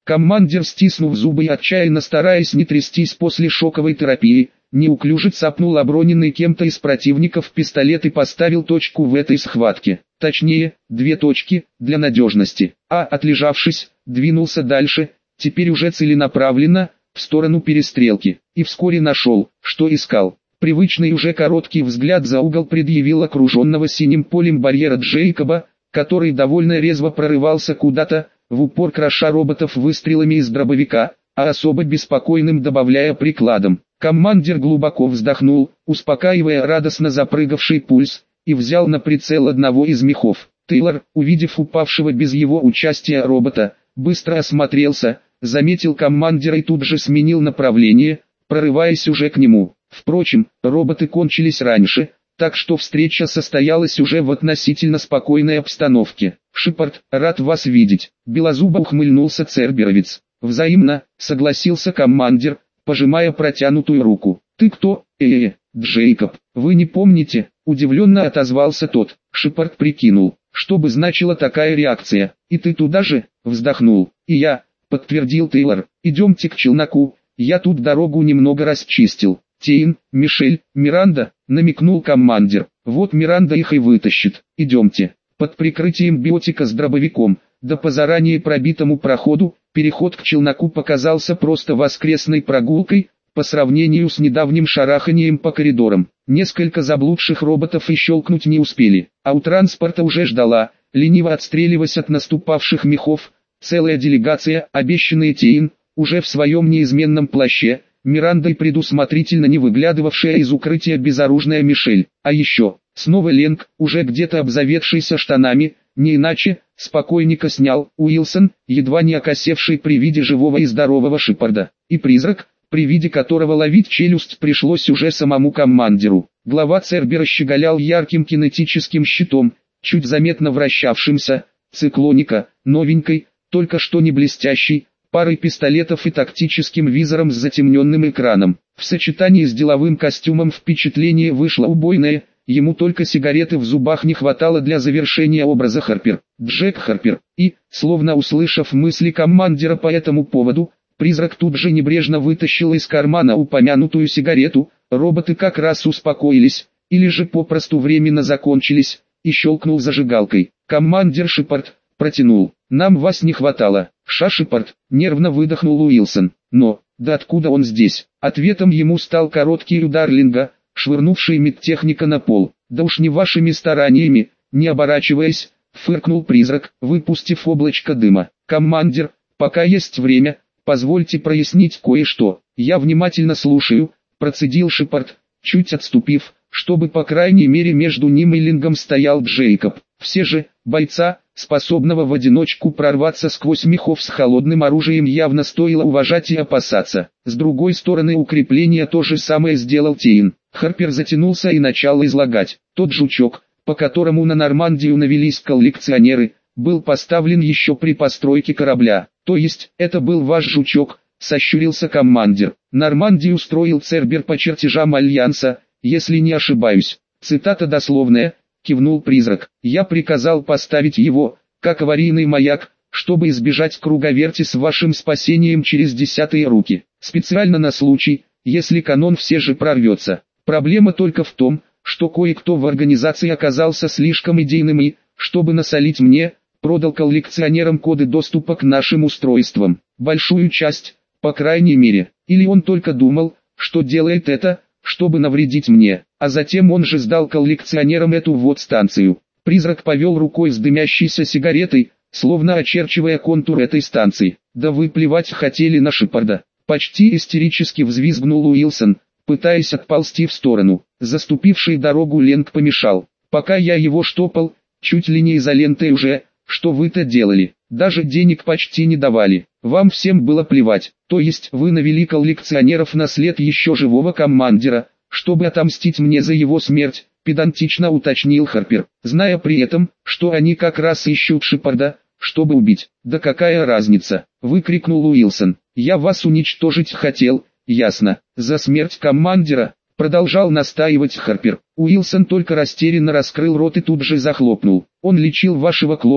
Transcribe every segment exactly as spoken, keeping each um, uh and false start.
Командир, стиснув зубы и отчаянно стараясь не трястись после шоковой терапии, неуклюже цапнул оброненный кем-то из противников пистолет и поставил точку в этой схватке. Точнее, две точки, для надежности. А, отлежавшись, двинулся дальше, теперь уже целенаправленно, в сторону перестрелки. И вскоре нашел, что искал. Привычный уже короткий взгляд за угол предъявил окруженного синим полем барьера Джейкоба, который довольно резво прорывался куда-то, в упор кроша роботов выстрелами из дробовика, а особо беспокойным добавляя прикладом. Командир глубоко вздохнул, успокаивая радостно запрыгавший пульс, и взял на прицел одного из мехов. Тейлор, увидев упавшего без его участия робота, быстро осмотрелся, заметил командира и тут же сменил направление, прорываясь уже к нему. Впрочем, роботы кончились раньше, так что встреча состоялась уже в относительно спокойной обстановке. «Шепард, рад вас видеть», — белозубо ухмыльнулся церберовец. «Взаимно», — согласился командир, пожимая протянутую руку. «Ты кто?» «Э-э, Джейкоб, вы не помните?» — удивленно отозвался тот. Шепард прикинул, что бы значила такая реакция. «И ты туда же?» — вздохнул. «И я», — подтвердил Тейлор. «Идемте к челноку, я тут дорогу немного расчистил». «Тейн, Мишель, Миранда», — намекнул командир. «Вот Миранда их и вытащит. Идемте». Под прикрытием биотика с дробовиком, да по заранее пробитому проходу, переход к челноку показался просто воскресной прогулкой, по сравнению с недавним шараханием по коридорам. Несколько заблудших роботов и щелкнуть не успели, а у транспорта уже ждала, лениво отстреливаясь от наступавших мехов, целая делегация, обещанная Тейн, уже в своем неизменном плаще, Мирандой предусмотрительно не выглядывавшая из укрытия безоружная Мишель, а еще, снова Ленг, уже где-то обзаведшийся штанами, не иначе, спокойненько снял, Уилсон, едва не окосевший при виде живого и здорового Шепарда, и призрак, при виде которого ловить челюсть пришлось уже самому командиру. Глава Цербера щеголял ярким кинетическим щитом, чуть заметно вращавшимся, циклоника, новенькой, только что не блестящей, парой пистолетов и тактическим визором с затемненным экраном. В сочетании с деловым костюмом впечатление вышло убойное, ему только сигареты в зубах не хватало для завершения образа Харпер, Джек Харпер, и, словно услышав мысли командира по этому поводу, призрак тут же небрежно вытащил из кармана упомянутую сигарету, роботы как раз успокоились, или же попросту временно закончились, и щелкнул зажигалкой. Командир Шепард протянул. «Нам вас не хватало». «Ша, Шепард», нервно выдохнул Уилсон. «Но, да откуда он здесь?» Ответом ему стал короткий удар Линга, швырнувший медтехника на пол. «Да уж не вашими стараниями», не оборачиваясь, фыркнул призрак, выпустив облачко дыма. «Командир, пока есть время, позвольте прояснить кое-что». «Я внимательно слушаю», процедил Шепард, чуть отступив, чтобы по крайней мере между ним и Лингом стоял Джейкоб. Все же, бойца, способного в одиночку прорваться сквозь мехов с холодным оружием, явно стоило уважать и опасаться. С другой стороны, укрепление то же самое сделал Тейн. Харпер затянулся и начал излагать. Тот жучок, по которому на Нормандию навелись коллекционеры, был поставлен еще при постройке корабля. То есть, это был ваш жучок, сощурился командир. Нормандию строил Цербер по чертежам Альянса, если не ошибаюсь. Цитата дословная. Кивнул призрак. «Я приказал поставить его, как аварийный маяк, чтобы избежать круговерти с вашим спасением через десятые руки. Специально на случай, если канон все же прорвется. Проблема только в том, что кое-кто в организации оказался слишком идейным и, чтобы насолить мне, продал коллекционерам коды доступа к нашим устройствам. Большую часть, по крайней мере. Или он только думал, что делает это, чтобы навредить мне, а затем он же сдал коллекционерам эту вот станцию». Призрак повел рукой с дымящейся сигаретой, словно очерчивая контур этой станции. «Да вы плевать хотели на Шепарда», — почти истерически взвизгнул Уилсон, пытаясь отползти в сторону. Заступивший дорогу Ленг помешал. «Пока я его штопал, чуть ли не изолентой уже, что вы-то делали? Даже денег почти не давали. Вам всем было плевать. То есть вы навели коллекционеров на след еще живого командира, чтобы отомстить мне за его смерть», педантично уточнил Харпер, зная при этом, что они как раз ищут Шепарда, чтобы убить. «Да какая разница?» — выкрикнул Уилсон. «Я вас уничтожить хотел, ясно. За смерть командира», — продолжал настаивать Харпер. Уилсон только растерянно раскрыл рот и тут же захлопнул. «Он лечил вашего клона,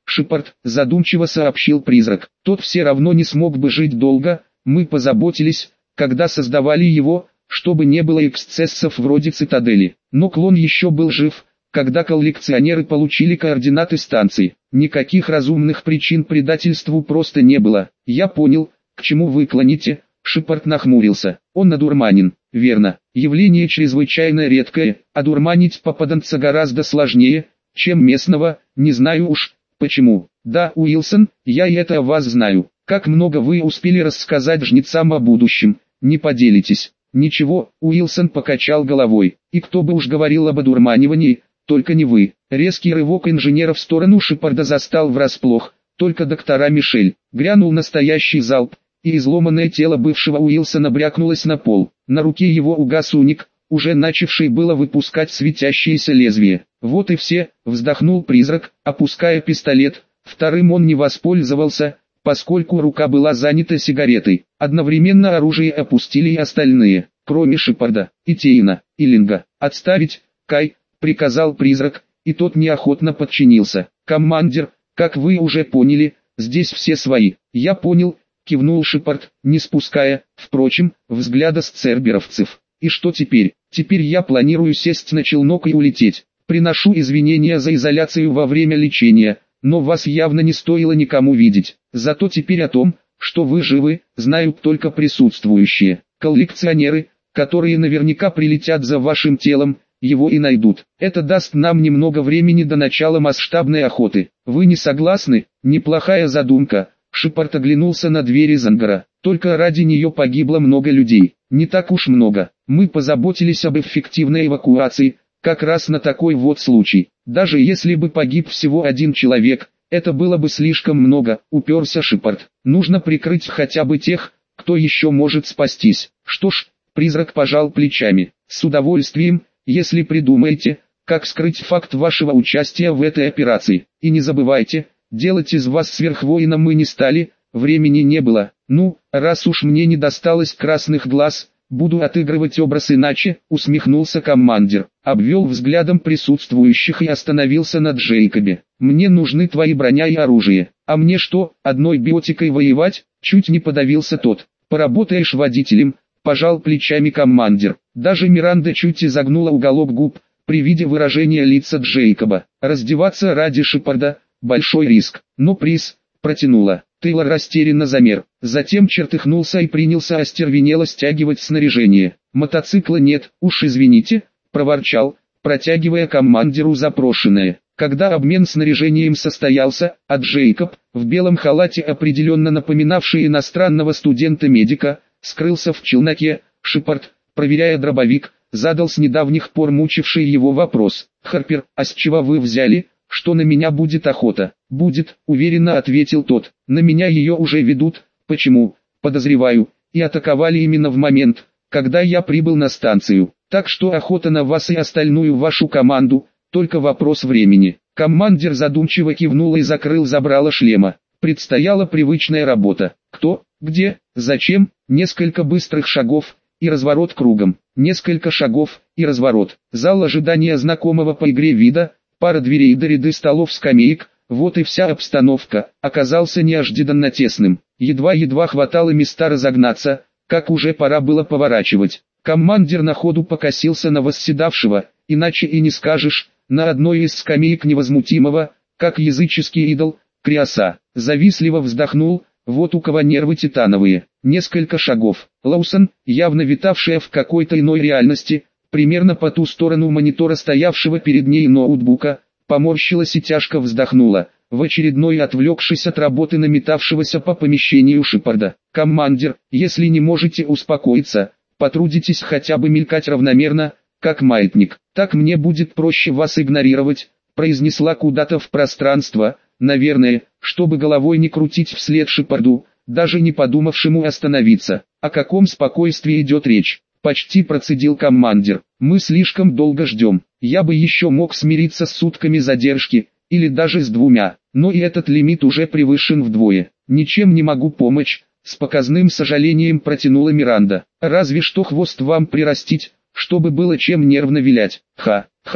Шепард, задумчиво сообщил призрак. Тот все равно не смог бы жить долго, мы позаботились, когда создавали его, чтобы не было эксцессов вроде цитадели. Но клон еще был жив, когда коллекционеры получили координаты станции. Никаких разумных причин предательству просто не было. Я понял, к чему вы клоните. Шепард нахмурился. Он надурманен. Верно. Явление чрезвычайно редкое, а дурманить попаданца гораздо сложнее, чем местного, не знаю уж, почему. Да, Уилсон, я и это о вас знаю. Как много вы успели рассказать жнецам о будущем, не поделитесь. Ничего, Уилсон покачал головой. И кто бы уж говорил об одурманивании, только не вы. Резкий рывок инженера в сторону Шепарда застал врасплох, только доктора Мишель. Грянул настоящий залп, и изломанное тело бывшего Уилсона брякнулось на пол. На руке его угас уник, уже начавший было выпускать светящееся лезвие. Вот и все, вздохнул призрак, опуская пистолет. Вторым он не воспользовался, поскольку рука была занята сигаретой. Одновременно оружие опустили и остальные, кроме Шепарда, и Тейна, и Линга. «Отставить, Кай», — приказал призрак, и тот неохотно подчинился. «Командир, как вы уже поняли, здесь все свои». «Я понял», — кивнул Шепард, не спуская, впрочем, взгляда с церберовцев. «И что теперь?» «Теперь я планирую сесть на челнок и улететь. Приношу извинения за изоляцию во время лечения, но вас явно не стоило никому видеть. Зато теперь о том, что вы живы, знают только присутствующие. Коллекционеры, которые наверняка прилетят за вашим телом, его и найдут. Это даст нам немного времени до начала масштабной охоты. Вы не согласны?» «Неплохая задумка». Шепард оглянулся на двери Зангара. «Только ради нее погибло много людей. Не так уж много. Мы позаботились об эффективной эвакуации, как раз на такой вот случай. Даже если бы погиб всего один человек, это было бы слишком много», — уперся Шепард. «Нужно прикрыть хотя бы тех, кто еще может спастись». «Что ж», — призрак пожал плечами, — «с удовольствием, если придумаете, как скрыть факт вашего участия в этой операции. И не забывайте, делать из вас сверхвоина мы не стали, времени не было. Ну, раз уж мне не досталось красных глаз, буду отыгрывать образ иначе», — усмехнулся командир. Обвел взглядом присутствующих и остановился на Джейкобе. «Мне нужны твои броня и оружие. А мне что, одной биотикой воевать?» — чуть не подавился тот. «Поработаешь водителем», — пожал плечами командир. Даже Миранда чуть изогнула уголок губ при виде выражения лица Джейкоба. Раздеваться ради Шепарда — большой риск, но приз, протянула. Тейлор растерянно замер, затем чертыхнулся и принялся остервенело стягивать снаряжение. «Мотоцикла нет, уж извините», — проворчал, протягивая командиру запрошенное. Когда обмен снаряжением состоялся, а Джейкоб, в белом халате определенно напоминавший иностранного студента-медика, скрылся в челноке, Шепард, проверяя дробовик, задал с недавних пор мучивший его вопрос. «Харпер, а с чего вы взяли, что на меня будет охота?» «Будет», — уверенно ответил тот. «На меня ее уже ведут. Почему? Подозреваю, и атаковали именно в момент, когда я прибыл на станцию. Так что охота на вас и остальную вашу команду, только вопрос времени». Командир задумчиво кивнул и закрыл забрало шлема. Предстояла привычная работа. Кто, где, зачем, несколько быстрых шагов и разворот кругом. Несколько шагов и разворот. Зал ожидания знакомого по игре вида, пара дверей до ряды столов-скамеек. Вот и вся обстановка, оказался неожиданно тесным. Едва-едва хватало места разогнаться, как уже пора было поворачивать. Командир на ходу покосился на восседавшего, иначе и не скажешь, на одной из скамеек невозмутимого, как языческий идол, Криоса. Завистливо вздохнул, вот у кого нервы титановые. Несколько шагов. Лоусон, явно витавшая в какой-то иной реальности, примерно по ту сторону монитора стоявшего перед ней ноутбука, поморщилась и тяжко вздохнула, в очередной отвлекшись от работы наметавшегося по помещению Шепарда. «Командир, если не можете успокоиться, потрудитесь хотя бы мелькать равномерно, как маятник. Так мне будет проще вас игнорировать», — произнесла куда-то в пространство, наверное, чтобы головой не крутить вслед Шепарду, даже не подумавшему остановиться. «О каком спокойствии идет речь?» — почти процедил командир. «Мы слишком долго ждем. Я бы еще мог смириться с сутками задержки, или даже с двумя, но и этот лимит уже превышен вдвое. Ничем не могу помочь», — с показным сожалением протянула Миранда. «Разве что хвост вам прирастить, чтобы было чем нервно вилять». «Ха, ха»,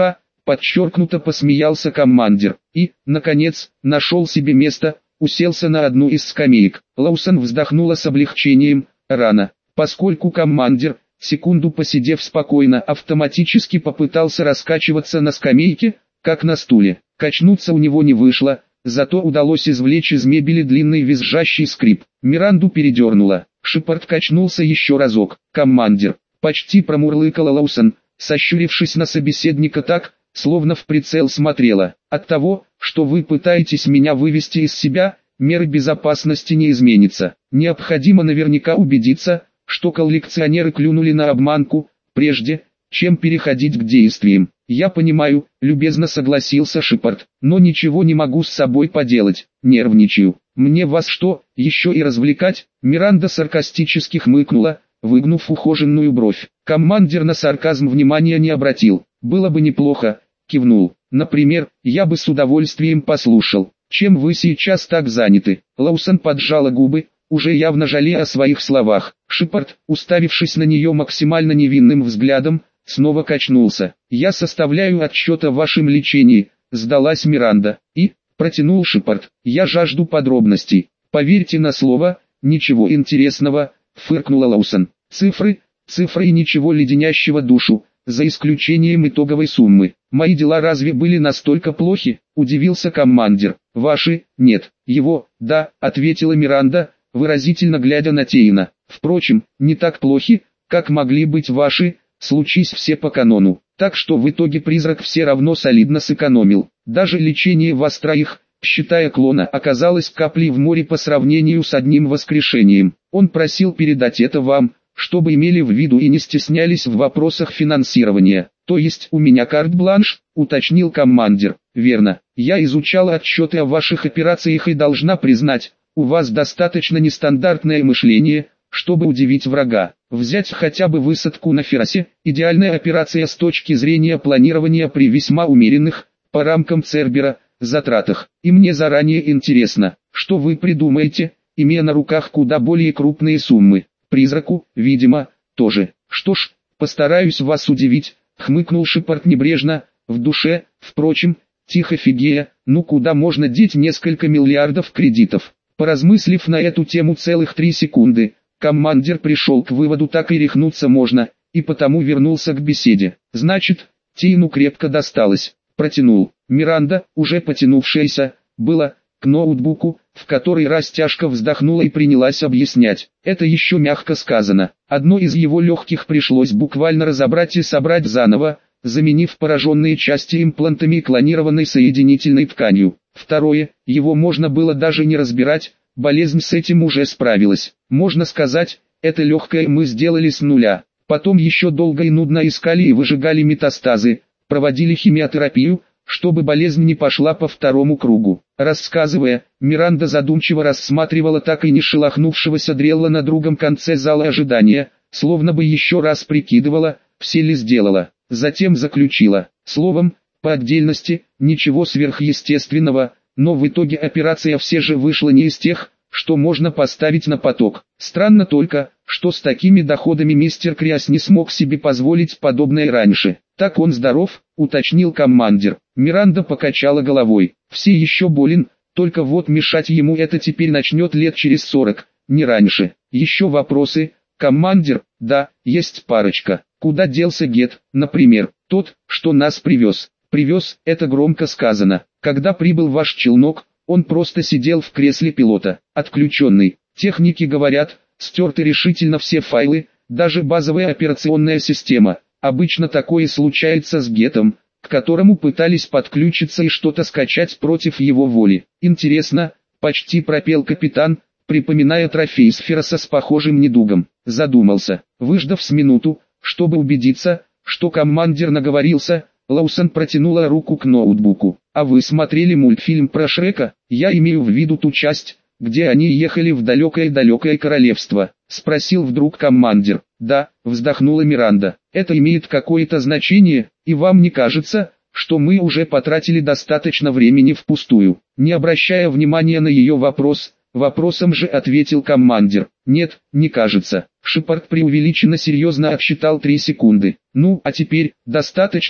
подчеркнуто посмеялся командир, и, наконец, нашел себе место, уселся на одну из скамеек. Лоусон вздохнула с облегчением, рано, поскольку командир, секунду посидев спокойно, автоматически попытался раскачиваться на скамейке, как на стуле. Качнуться у него не вышло, зато удалось извлечь из мебели длинный визжащий скрип. Миранду передернуло. Шепард качнулся еще разок. «Командир!» Почти промурлыкала Лоусон, сощурившись на собеседника так, словно в прицел смотрела. «От того, что вы пытаетесь меня вывести из себя, меры безопасности не изменится. Необходимо наверняка убедиться, что коллекционеры клюнули на обманку, прежде, чем переходить к действиям». «Я понимаю», — любезно согласился Шепард, «но ничего не могу с собой поделать, нервничаю. Мне вас что, еще и развлекать?» Миранда саркастически хмыкнула, выгнув ухоженную бровь. Командир на сарказм внимания не обратил. «Было бы неплохо», — кивнул. «Например, я бы с удовольствием послушал. Чем вы сейчас так заняты?» Лоусон поджала губы, уже явно жалея о своих словах. Шепард, уставившись на нее максимально невинным взглядом, снова качнулся. «Я составляю отчет о вашем лечении», — сдалась Миранда. «И», — протянул Шепард, — «я жажду подробностей». «Поверьте на слово, ничего интересного», — фыркнула Лоусон. «Цифры, цифры и ничего леденящего душу, за исключением итоговой суммы. Мои дела разве были настолько плохи?» — удивился командир. «Ваши, нет, его, да», — ответила Миранда, выразительно глядя на Тейна. «Впрочем, не так плохи, как могли быть ваши, случись все по канону. Так что в итоге призрак все равно солидно сэкономил. Даже лечение вас троих, считая клона, оказалось каплей в море по сравнению с одним воскрешением. Он просил передать это вам, чтобы имели в виду и не стеснялись в вопросах финансирования. То есть у меня карт-бланш», — уточнил командир. «Верно. Я изучала отчеты о ваших операциях и должна признать, у вас достаточно нестандартное мышление, чтобы удивить врага. Взять хотя бы высадку на Феросе, идеальная операция с точки зрения планирования при весьма умеренных, по рамкам Цербера, затратах. И мне заранее интересно, что вы придумаете, имея на руках куда более крупные суммы. Призраку, видимо, тоже. Что ж, постараюсь вас удивить», — хмыкнул Шепард небрежно, в душе, впрочем, тихо фигея, ну куда можно деть несколько миллиардов кредитов. Поразмыслив на эту тему целых три секунды, командир пришел к выводу, так и рехнуться можно, и потому вернулся к беседе. «Значит, Тейну крепко досталось», — протянул. Миранда, уже потянувшаяся, была, к ноутбуку, в который раз тяжко вздохнула и принялась объяснять. Это еще мягко сказано. Одно из его легких пришлось буквально разобрать и собрать заново, заменив пораженные части имплантами и клонированной соединительной тканью. Второе, его можно было даже не разбирать, болезнь с этим уже справилась. Можно сказать, это легкое мы сделали с нуля. Потом еще долго и нудно искали и выжигали метастазы, проводили химиотерапию, чтобы болезнь не пошла по второму кругу. Рассказывая, Миранда задумчиво рассматривала так и не шелохнувшегося Дрелла на другом конце зала ожидания, словно бы еще раз прикидывала, все ли сделала. Затем заключила. Словом, по отдельности, ничего сверхъестественного, но в итоге операция все же вышла не из тех, что можно поставить на поток. Странно только, что с такими доходами мистер Криас не смог себе позволить подобное раньше. «Так он здоров», — уточнил командир. Миранда покачала головой. «Все еще болен, только вот мешать ему это теперь начнет лет через сорок, не раньше. Еще вопросы?» «Командир, да, есть парочка. Куда делся Гет, например, тот, что нас привез?» «Привез, это громко сказано. Когда прибыл ваш челнок, он просто сидел в кресле пилота, отключенный. Техники говорят, стерты решительно все файлы, даже базовая операционная система. Обычно такое случается с Гетом, к которому пытались подключиться и что-то скачать против его воли. Интересно», — почти пропел капитан, припоминая трофей с Фероса с похожим недугом. Задумался. Выждав с минуту, чтобы убедиться, что командир наговорился, Лоусон протянула руку к ноутбуку. «А вы смотрели мультфильм про Шрека? Я имею в виду ту часть, где они ехали в далекое-далекое королевство», — спросил вдруг командир. «Да», — вздохнула Миранда. «Это имеет какое-то значение, и вам не кажется, что мы уже потратили достаточно времени впустую?» Не обращая внимания на ее вопрос, вопросом же ответил командир. «Нет, не кажется». Шепард преувеличенно серьезно отсчитал три секунды. «Ну, а теперь, достаточно?»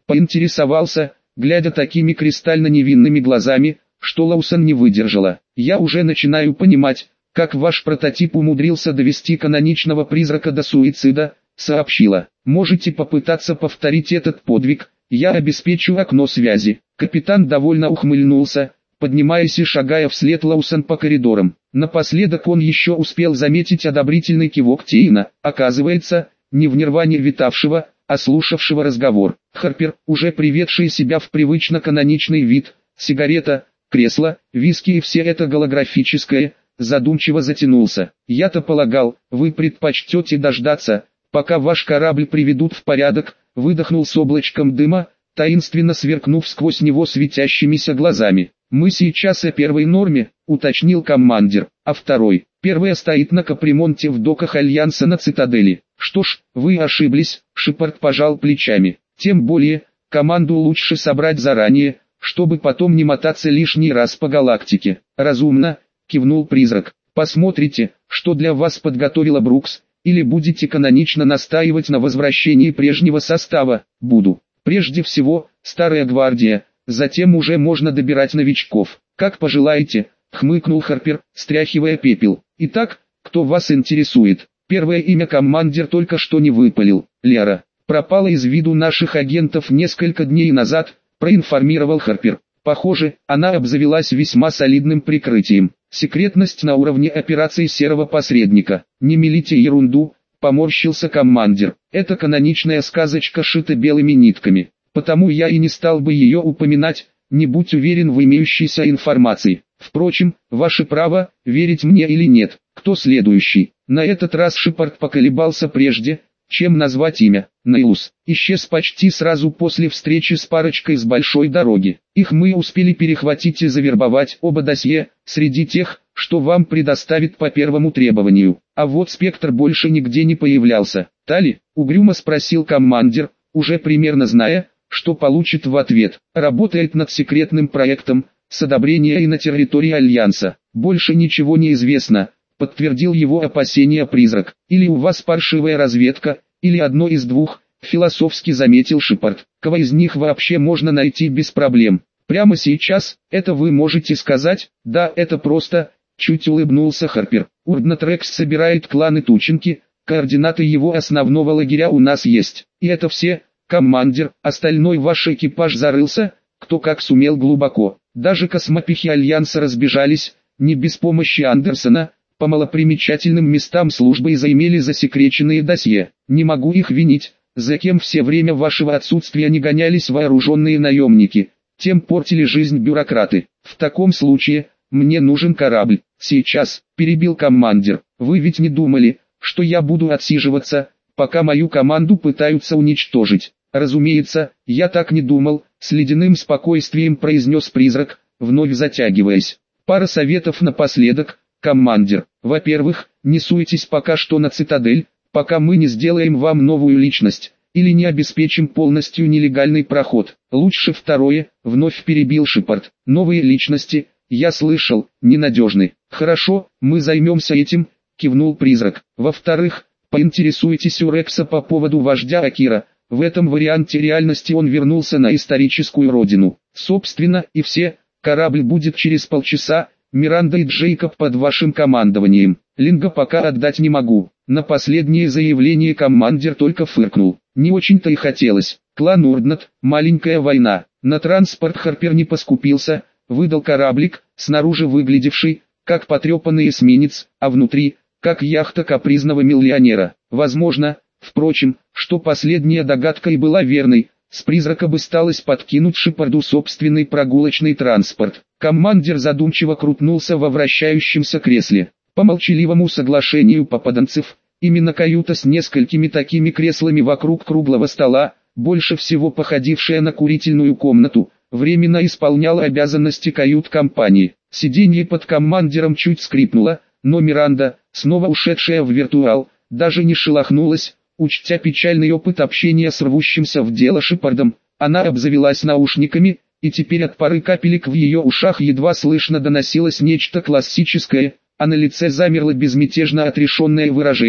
Поинтересовался, глядя такими кристально невинными глазами, что Лоусон не выдержала. «Я уже начинаю понимать, как ваш прототип умудрился довести каноничного призрака до суицида», сообщила. «Можете попытаться повторить этот подвиг, я обеспечу окно связи». Капитан довольно ухмыльнулся, поднимаясь и шагая вслед Лоусон по коридорам. Напоследок он еще успел заметить одобрительный кивок Тиина, оказывается, не в нирване витавшего, а слушавшего разговор. Харпер, уже приведший себя в привычно каноничный вид, сигарета, кресло, виски и все это голографическое, задумчиво затянулся. «Я-то полагал, вы предпочтете дождаться, пока ваш корабль приведут в порядок», выдохнул с облачком дыма, таинственно сверкнув сквозь него светящимися глазами. «Мы сейчас о первой норме», уточнил командир, «а второй, первая стоит на капремонте в доках Альянса на Цитадели». «Что ж, вы ошиблись», Шепард пожал плечами. «Тем более, команду лучше собрать заранее, чтобы потом не мотаться лишний раз по галактике». «Разумно», кивнул призрак. «Посмотрите, что для вас подготовила Брукс, или будете канонично настаивать на возвращении прежнего состава?» «Буду. Прежде всего, старая гвардия, затем уже можно добирать новичков». «Как пожелаете», хмыкнул Харпер, стряхивая пепел. «Итак, кто вас интересует?» Первое имя командир только что не выпалил. «Лера. Пропала из виду наших агентов несколько дней назад», проинформировал Харпер. «Похоже, она обзавелась весьма солидным прикрытием. Секретность на уровне операции серого посредника». «Не мелите ерунду», поморщился командир. «Это каноничная сказочка шита белыми нитками. Потому я и не стал бы ее упоминать, не будь уверен в имеющейся информации. Впрочем, ваше право, верить мне или нет. Кто следующий?» На этот раз Шепард поколебался прежде, чем назвать имя. Нейлус исчез почти сразу после встречи с парочкой с большой дороги. Их мы успели перехватить и завербовать, оба досье, среди тех, что вам предоставят по первому требованию. А вот Спектр больше нигде не появлялся. «Тали?» — угрюмо спросил командир, уже примерно зная, что получит в ответ. «Работает над секретным проектом, с одобрения и на территории Альянса. Больше ничего не известно», подтвердил его опасения призрак. «Или у вас паршивая разведка, или одно из двух», философски заметил Шепард. «Кого из них вообще можно найти без проблем? Прямо сейчас, это вы можете сказать?» «Да, это просто», чуть улыбнулся Харпер. «Урднатрекс собирает кланы Тучинки, координаты его основного лагеря у нас есть. И это все, командир, остальной ваш экипаж зарылся, кто как сумел глубоко. Даже космопехи Альянса разбежались, не без помощи Андерсона. По малопримечательным местам службы и заимели засекреченные досье. Не могу их винить, за кем все время вашего отсутствия не гонялись вооруженные наемники, тем портили жизнь бюрократы. В таком случае, мне нужен корабль. Сейчас», перебил командир. «Вы ведь не думали, что я буду отсиживаться, пока мою команду пытаются уничтожить?» «Разумеется, я так не думал», с ледяным спокойствием произнес призрак, вновь затягиваясь. «Пара советов напоследок, командир. Во-первых, не суйтесь пока что на Цитадель, пока мы не сделаем вам новую личность, или не обеспечим полностью нелегальный проход. Лучше второе», вновь перебил Шепард. «Новые личности, я слышал, ненадежны». «Хорошо, мы займемся этим», кивнул призрак. «Во-вторых, поинтересуйтесь у Рекса по поводу вождя Акира. В этом варианте реальности он вернулся на историческую родину. Собственно, и все, корабль будет через полчаса, Миранда и Джейкоб под вашим командованием. Линга пока отдать не могу». На последнее заявление командир только фыркнул. Не очень-то и хотелось. Клан Урднат, маленькая война. На транспорт Харпер не поскупился, выдал кораблик, снаружи выглядевший, как потрепанный эсминец, а внутри, как яхта капризного миллионера. Возможно, впрочем, что последняя догадка и была верной, с призрака бы сталось подкинуть Шепарду собственный прогулочный транспорт. Командир задумчиво крутнулся во вращающемся кресле. По молчаливому соглашению попаданцев, именно каюта с несколькими такими креслами вокруг круглого стола, больше всего походившая на курительную комнату, временно исполняла обязанности кают-компании. Сиденье под командиром чуть скрипнуло, но Миранда, снова ушедшая в виртуал, даже не шелохнулась, учтя печальный опыт общения с рвущимся в дело Шепардом. Она обзавелась наушниками, и теперь от пары капелек в ее ушах едва слышно доносилось нечто классическое, а на лице замерло безмятежно отрешенное выражение,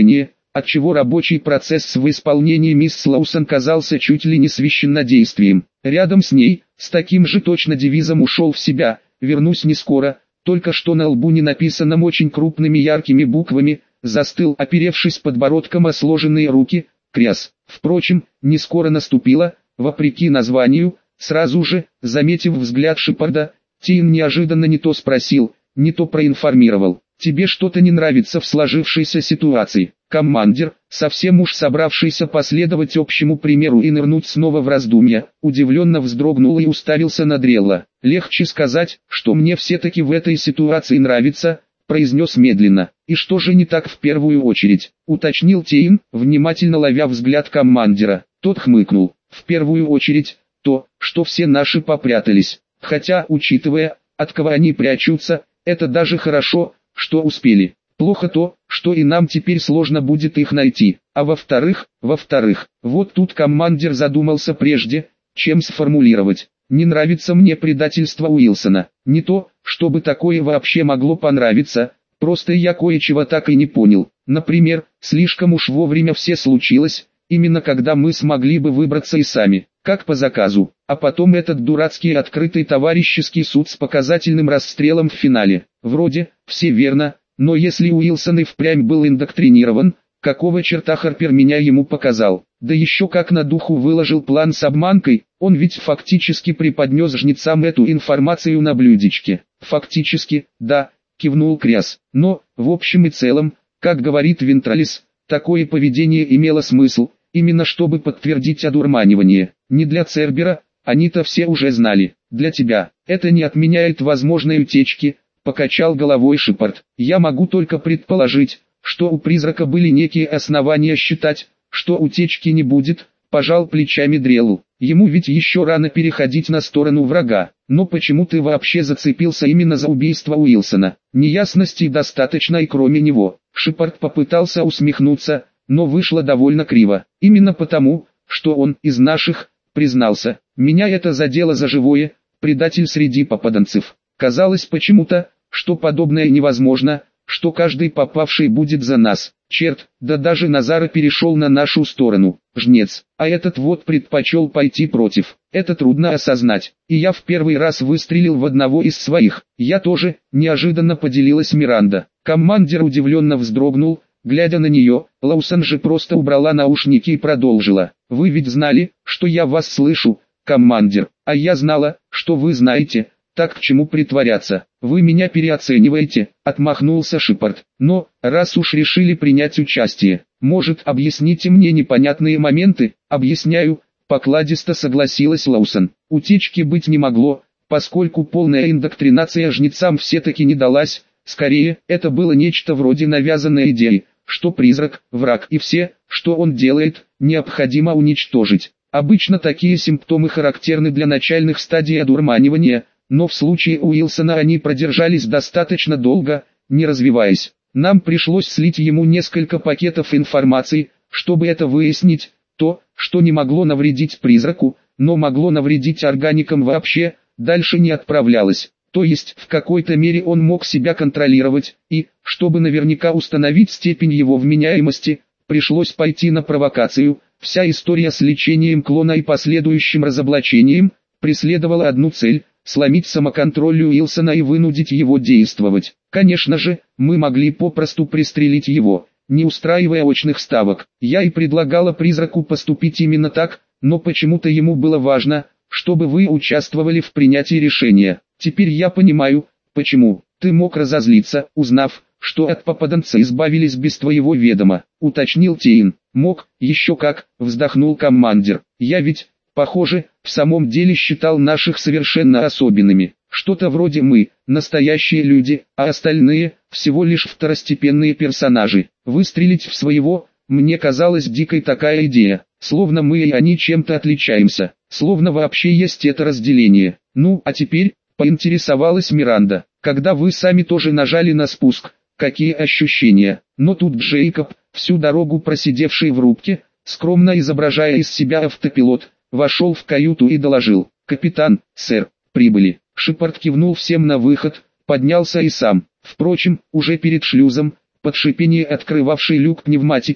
отчего рабочий процесс в исполнении мисс Лоусон казался чуть ли не священнодействием. Рядом с ней, с таким же точно девизом ушел в себя, вернусь не скоро, только что на лбу не написанном очень крупными яркими буквами, застыл, оперевшись подбородком о сложенные руки, Кряс. Впрочем, не скоро наступило, вопреки названию, сразу же, заметив взгляд Шепарда, Тейн неожиданно не то спросил, не то проинформировал. «Тебе что-то не нравится в сложившейся ситуации?» Командир, совсем уж собравшийся последовать общему примеру и нырнуть снова в раздумья, удивленно вздрогнул и уставился на Дрелла. «Легче сказать, что мне все-таки в этой ситуации нравится», произнес медленно. «И что же не так в первую очередь?» уточнил Тейн, внимательно ловя взгляд командира. Тот хмыкнул. «В первую очередь, то, что все наши попрятались. Хотя, учитывая, от кого они прячутся, это даже хорошо, что успели. Плохо то, что и нам теперь сложно будет их найти. А во-вторых, во-вторых, вот тут командир задумался прежде, чем сформулировать. Не нравится мне предательство Уилсона. Не то, чтобы такое вообще могло понравиться, просто я кое-чего так и не понял. Например, слишком уж вовремя все случилось, именно когда мы смогли бы выбраться и сами, как по заказу. А потом этот дурацкий открытый товарищеский суд с показательным расстрелом в финале. Вроде, все верно, но если Уилсон и впрямь был индоктринирован, какого черта Харпер меня ему показал? Да еще как на духу выложил план с обманкой, он ведь фактически преподнес жнецам эту информацию на блюдечке. Фактически, да, кивнул Кряс. Но, в общем и целом, как говорит Вентралис, такое поведение имело смысл, именно чтобы подтвердить одурманивание. Не для Цербера, они-то все уже знали. Для тебя, это не отменяет возможной утечки, покачал головой Шепард. Я могу только предположить, что у призрака были некие основания считать, что утечки не будет, пожал плечами Дрелл. Ему ведь еще рано переходить на сторону врага. Но почему ты вообще зацепился именно за убийство Уилсона? Неясностей достаточно и кроме него. Шепард попытался усмехнуться, но вышло довольно криво. Именно потому, что он из наших, признался. Меня это задело за живое, предатель среди попаданцев. Казалось почему-то, что подобное невозможно, что каждый попавший будет за нас. Черт, да даже Назара перешел на нашу сторону, жнец, а этот вот предпочел пойти против. Это трудно осознать, и я в первый раз выстрелил в одного из своих. Я тоже, неожиданно поделилась Миранда. Командир удивленно вздрогнул, глядя на нее. Лоусон же просто убрала наушники и продолжила. Вы ведь знали, что я вас слышу, командир, а я знала, что вы знаете. Так к чему притворяться? Вы меня переоцениваете, отмахнулся Шепард. Но, раз уж решили принять участие, может, объясните мне непонятные моменты? Объясняю, покладисто согласилась Лоусон. Утечки быть не могло, поскольку полная индоктринация жнецам все-таки не далась. Скорее, это было нечто вроде навязанной идеи, что призрак, враг и все, что он делает, необходимо уничтожить. Обычно такие симптомы характерны для начальных стадий одурманивания, но в случае Уилсона они продержались достаточно долго, не развиваясь. Нам пришлось слить ему несколько пакетов информации, чтобы это выяснить. То, что не могло навредить призраку, но могло навредить органикам вообще, дальше не отправлялось. То есть, в какой-то мере он мог себя контролировать, и, чтобы наверняка установить степень его вменяемости, пришлось пойти на провокацию. Вся история с лечением клона и последующим разоблачением преследовала одну цель – сломить самоконтроль Уилсона и вынудить его действовать. Конечно же, мы могли попросту пристрелить его, не устраивая очных ставок. Я и предлагала призраку поступить именно так, но почему-то ему было важно, чтобы вы участвовали в принятии решения. Теперь я понимаю, почему. Ты мог разозлиться, узнав, что от попаданца избавились без твоего ведома, уточнил Тейн. Мог, еще как, вздохнул командир. Я ведь, похоже, в самом деле считал наших совершенно особенными. Что-то вроде мы, настоящие люди, а остальные, всего лишь второстепенные персонажи. Выстрелить в своего, мне казалась дикой такая идея, словно мы и они чем-то отличаемся, словно вообще есть это разделение. Ну, а теперь, поинтересовалась Миранда, когда вы сами тоже нажали на спуск, какие ощущения? Но тут Джейкоб, всю дорогу просидевший в рубке, скромно изображая из себя автопилот, вошел в каюту и доложил. «Капитан, сэр, прибыли». Шепард кивнул всем на выход, поднялся и сам. Впрочем, уже перед шлюзом, под шипение открывавшей люк пневматики,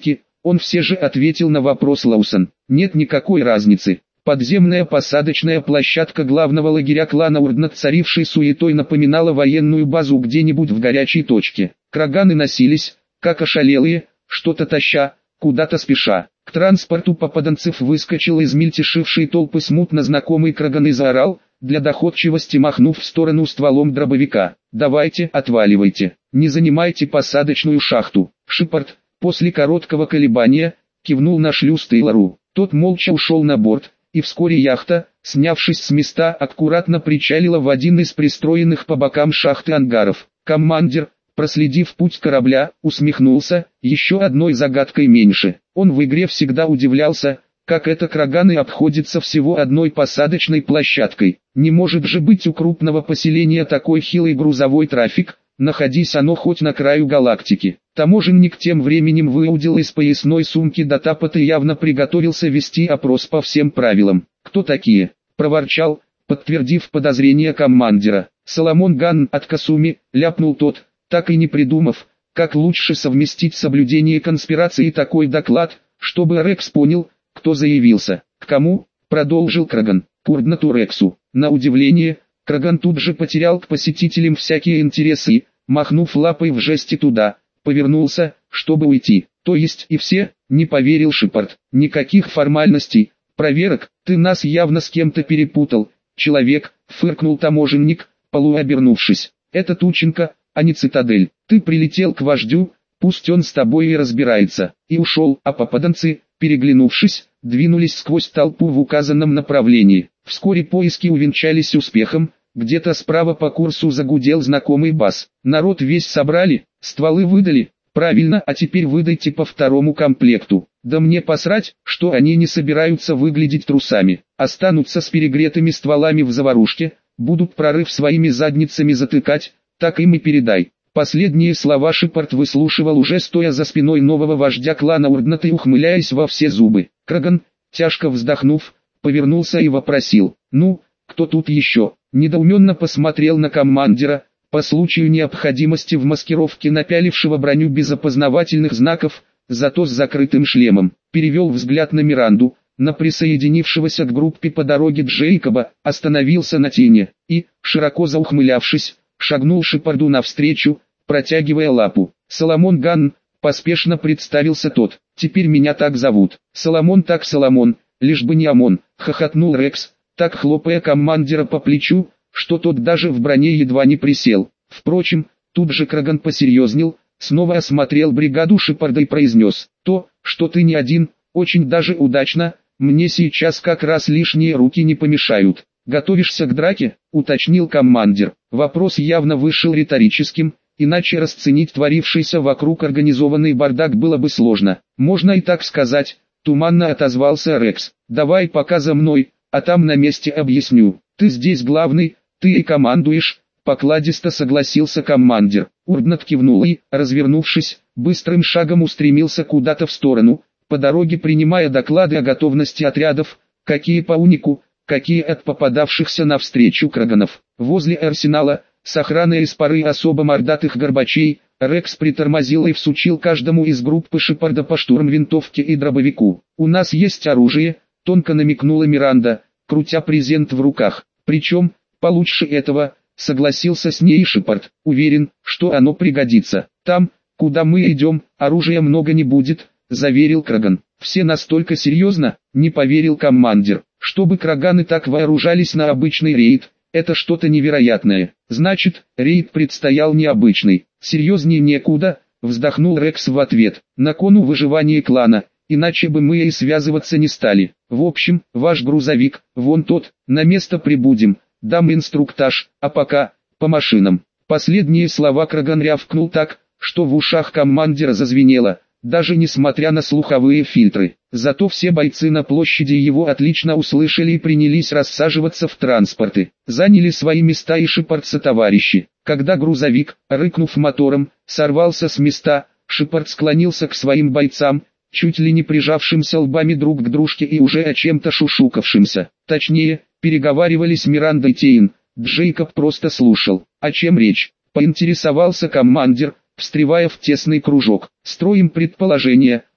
Он все же ответил на вопрос Лоусон. Нет никакой разницы. Подземная посадочная площадка главного лагеря клана Урд над царившей суетой напоминала военную базу где-нибудь в горячей точке. Краганы носились, как ошалелые, что-то таща, куда-то спеша. К транспорту попаданцев выскочил из мельтешившей толпы смутно знакомый Краган и заорал, для доходчивости махнув в сторону стволом дробовика: «Давайте, отваливайте, не занимайте посадочную шахту». Шепард, после короткого колебания, кивнул на шлюз Тейлору. Тот молча ушел на борт, и вскоре яхта, снявшись с места, аккуратно причалила в один из пристроенных по бокам шахты ангаров. Командир, проследив путь корабля, усмехнулся, еще одной загадкой меньше. Он в игре всегда удивлялся, как это Краганы обходится всего одной посадочной площадкой. Не может же быть у крупного поселения такой хилый грузовой трафик, находись оно хоть на краю галактики. Таможенник тем временем выудил из поясной сумки датапот и явно приготовился вести опрос по всем правилам. «Кто такие?» – проворчал, подтвердив подозрение командира. «Соломон Ганн от Касуми», – ляпнул тот, так и не придумав, как лучше совместить соблюдение конспирации и такой доклад, чтобы Рекс понял, кто заявился. «К кому?» – продолжил Краган. «К Урднату Рексу». На удивление, Краган тут же потерял к посетителям всякие интересы и, махнув лапой в жесте туда, повернулся, чтобы уйти. «То есть и все?» – не поверил Шепард. «Никаких формальностей, проверок, ты нас явно с кем-то перепутал, человек», – фыркнул таможенник, полуобернувшись. «Это Тученко, а не Цитадель. Ты прилетел к вождю, пусть он с тобой и разбирается». И ушел, а попаданцы, переглянувшись, двинулись сквозь толпу в указанном направлении. Вскоре поиски увенчались успехом. Где-то справа по курсу загудел знакомый бас. «Народ весь собрали, стволы выдали». «Правильно, а теперь выдайте по второму комплекту». «Да мне посрать, что они не собираются выглядеть трусами. Останутся с перегретыми стволами в заварушке, будут прорыв своими задницами затыкать, так им и передай». Последние слова Шепард выслушивал уже стоя за спиной нового вождя клана Урдната и ухмыляясь во все зубы. Краган, тяжко вздохнув, повернулся и вопросил: «Ну, кто тут еще?» Недоуменно посмотрел на командира, по случаю необходимости в маскировке напялившего броню без опознавательных знаков, зато с закрытым шлемом. Перевел взгляд на Миранду, на присоединившегося к группе по дороге Джейкоба, остановился на тени и, широко заухмылявшись, шагнул Шепарду навстречу, протягивая лапу. «Соломон Ганн», поспешно представился тот. «Теперь меня так зовут». «Соломон так Соломон, лишь бы не ОМОН», хохотнул Рекс, так хлопая командира по плечу, что тот даже в броне едва не присел. Впрочем, тут же Краган посерьезнел, снова осмотрел бригаду Шепарда и произнес: «То, что ты не один, очень даже удачно, мне сейчас как раз лишние руки не помешают». «Готовишься к драке?» — уточнил командир. Вопрос явно вышел риторическим, иначе расценить творившийся вокруг организованный бардак было бы сложно. «Можно и так сказать», — туманно отозвался Рекс. «Давай пока за мной, а там на месте объясню. Ты здесь главный, ты и командуешь», — покладисто согласился командир. Урднат кивнул и, развернувшись, быстрым шагом устремился куда-то в сторону, по дороге принимая доклады о готовности отрядов, какие по унику, какие от попадавшихся навстречу Краганов. Возле арсенала, с охраной из пары особо мордатых горбачей, Рекс притормозил и всучил каждому из группы Шепарда по штурмвинтовке и дробовику. «У нас есть оружие», — тонко намекнула Миранда, крутя презент в руках. «Причем, получше этого», — согласился с ней Шепард. «Уверен, что оно пригодится. Там, куда мы идем, оружия много не будет», — заверил Краган. «Все настолько серьезно?» — не поверил командир. «Чтобы Краганы так вооружались на обычный рейд, это что-то невероятное. Значит, рейд предстоял необычный. Серьезнее некуда», — вздохнул Рекс в ответ. «На кону выживание клана, иначе бы мы и связываться не стали. В общем, ваш грузовик, вон тот, на место прибудем, дам инструктаж, а пока, по машинам». Последние слова Краган рявкнул так, что в ушах командира зазвенело, даже несмотря на слуховые фильтры. Зато все бойцы на площади его отлично услышали и принялись рассаживаться в транспорты. Заняли свои места и Шепард сотоварищи. Когда грузовик, рыкнув мотором, сорвался с места, Шепард склонился к своим бойцам, чуть ли не прижавшимся лбами друг к дружке и уже о чем-то шушукавшимся. Точнее, переговаривались Миранда и Тейн. Джейкоб просто слушал. «О чем речь?» — поинтересовался командир, встревая в тесный кружок. «Строим предположение»,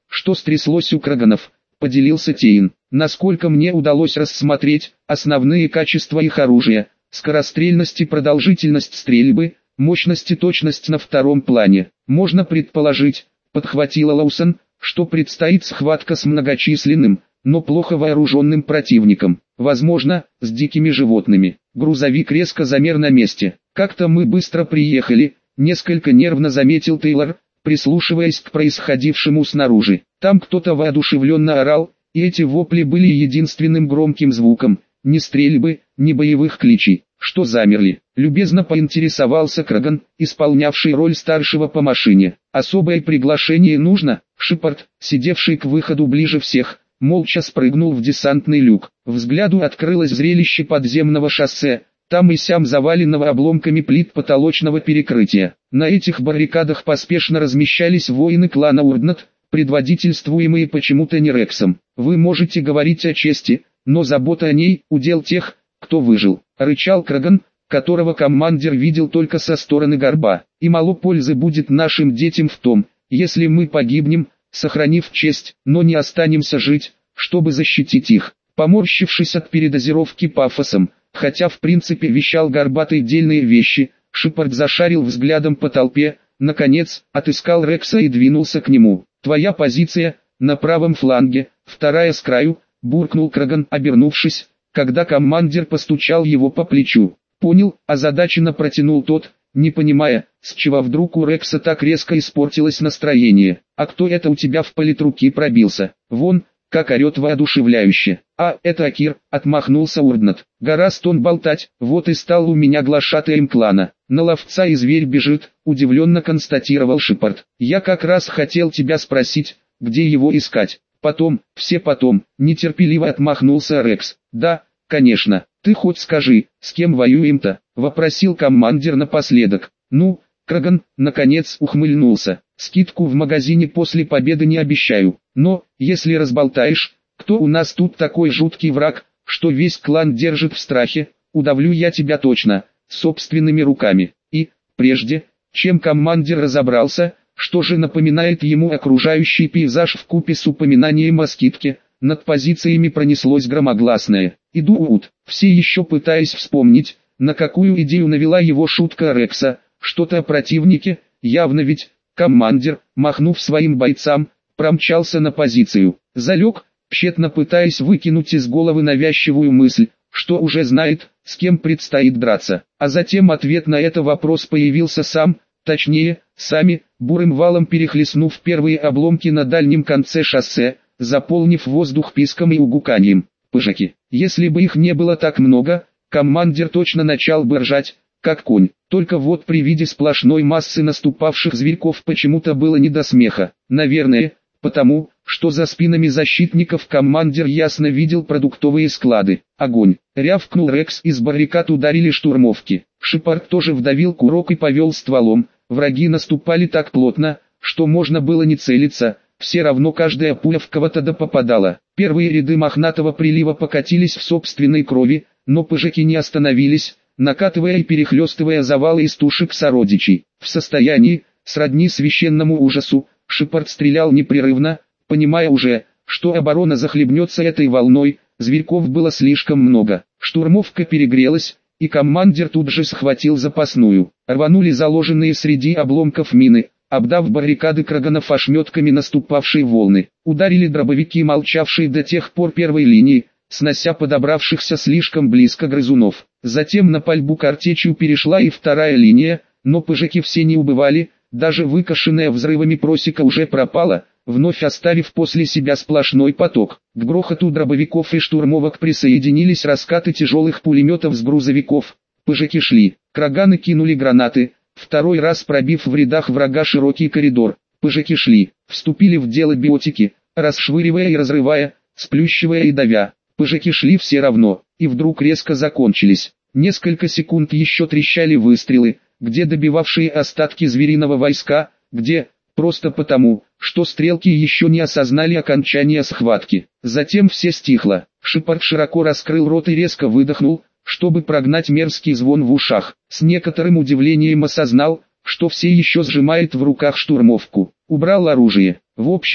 что стряслось у краганов, поделился Тейн. Насколько мне удалось рассмотреть, основные качества их оружия, скорострельность и продолжительность стрельбы, мощность и точность на втором плане. Можно предположить, подхватила Лоусон, что предстоит схватка с многочисленным, но плохо вооруженным противником, возможно, с дикими животными. Грузовик резко замер на месте. Как-то мы быстро приехали, несколько нервно заметил Тейлор, прислушиваясь к происходившему снаружи. Там кто-то воодушевленно орал, и эти вопли были единственным громким звуком, ни стрельбы, ни боевых кличей. Что замерли? Любезно поинтересовался Краган, исполнявший роль старшего по машине. Особое приглашение нужно? Шепард, сидевший к выходу ближе всех, молча спрыгнул в десантный люк. Взгляду открылось зрелище подземного шоссе, там и сям заваленного обломками плит потолочного перекрытия. На этих баррикадах поспешно размещались воины клана Урднат, предводительствуемые почему-то не Рексом. Вы можете говорить о чести, но забота о ней – удел тех, кто выжил, рычал Краган, которого командир видел только со стороны горба. И мало пользы будет нашим детям в том, если мы погибнем, сохранив честь, но не останемся жить, чтобы защитить их. Поморщившись от передозировки пафосом, хотя в принципе вещал горбатые дельные вещи, Шепард зашарил взглядом по толпе, наконец, отыскал Рекса и двинулся к нему. «Твоя позиция, на правом фланге, вторая с краю», — буркнул Краган, обернувшись, когда командир постучал его по плечу. «Понял», — озадаченно протянул тот, не понимая, с чего вдруг у Рекса так резко испортилось настроение. «А кто это у тебя в политруки пробился? Вон, как орет воодушевляюще». «А, это Акир», — отмахнулся Урднат. «Гораст он болтать, вот и стал у меня глашатаем клана. На ловца и зверь бежит», — удивленно констатировал Шепард. «Я как раз хотел тебя спросить, где его искать». «Потом, все потом», — нетерпеливо отмахнулся Рекс. «Да, конечно, ты хоть скажи, с кем воюем-то?» — вопросил командир напоследок. «Ну», — Краган, наконец, ухмыльнулся. «Скидку в магазине после победы не обещаю, но, если разболтаешь, кто у нас тут такой жуткий враг, что весь клан держит в страхе, удавлю я тебя точно, собственными руками». И, прежде, чем командир разобрался, что же напоминает ему окружающий пейзаж вкупе с упоминанием о скидке, над позициями пронеслось громогласное «Идут», все еще пытаясь вспомнить, на какую идею навела его шутка Рекса, что-то о противнике, явно ведь, командир, махнув своим бойцам, промчался на позицию, залег, тщетно пытаясь выкинуть из головы навязчивую мысль, что уже знает, с кем предстоит драться, а затем ответ на этот вопрос появился сам, точнее, сами, бурым валом перехлестнув первые обломки на дальнем конце шоссе, заполнив воздух писком и угуканьем. Пыжаки, если бы их не было так много, командир точно начал бы ржать, как конь, только вот при виде сплошной массы наступавших зверьков почему-то было не до смеха, наверное, потому, что за спинами защитников командир ясно видел продуктовые склады. «Огонь!» — рявкнул Рекс, из баррикад ударили штурмовки. Шепард тоже вдавил курок и повел стволом, враги наступали так плотно, что можно было не целиться, все равно каждая пуля в кого-то да попадала. Первые ряды мохнатого прилива покатились в собственной крови, но пыжаки не остановились, накатывая и перехлестывая завалы из тушек сородичей. В состоянии, сродни священному ужасу, Шепард стрелял непрерывно, понимая уже, что оборона захлебнется этой волной, зверьков было слишком много. Штурмовка перегрелась, и командир тут же схватил запасную. Рванули заложенные среди обломков мины, обдав баррикады краганов ошметками наступавшей волны. Ударили дробовики, молчавшие до тех пор первой линии, снося подобравшихся слишком близко грызунов. Затем на пальбу картечью перешла и вторая линия, но пыжаки все не убывали, даже выкошенная взрывами просека уже пропала, вновь оставив после себя сплошной поток. К грохоту дробовиков и штурмовок присоединились раскаты тяжелых пулеметов с грузовиков. Пыжаки шли, краганы кинули гранаты, второй раз пробив в рядах врага широкий коридор. Пыжаки шли, вступили в дело биотики, расшвыривая и разрывая, сплющивая и давя. Пыжаки шли все равно, и вдруг резко закончились. Несколько секунд еще трещали выстрелы, где добивавшие остатки звериного войска, где, просто потому, что стрелки еще не осознали окончания схватки. Затем все стихло. Шепард широко раскрыл рот и резко выдохнул, чтобы прогнать мерзкий звон в ушах. С некоторым удивлением осознал, что все еще сжимает в руках штурмовку. Убрал оружие. В общем,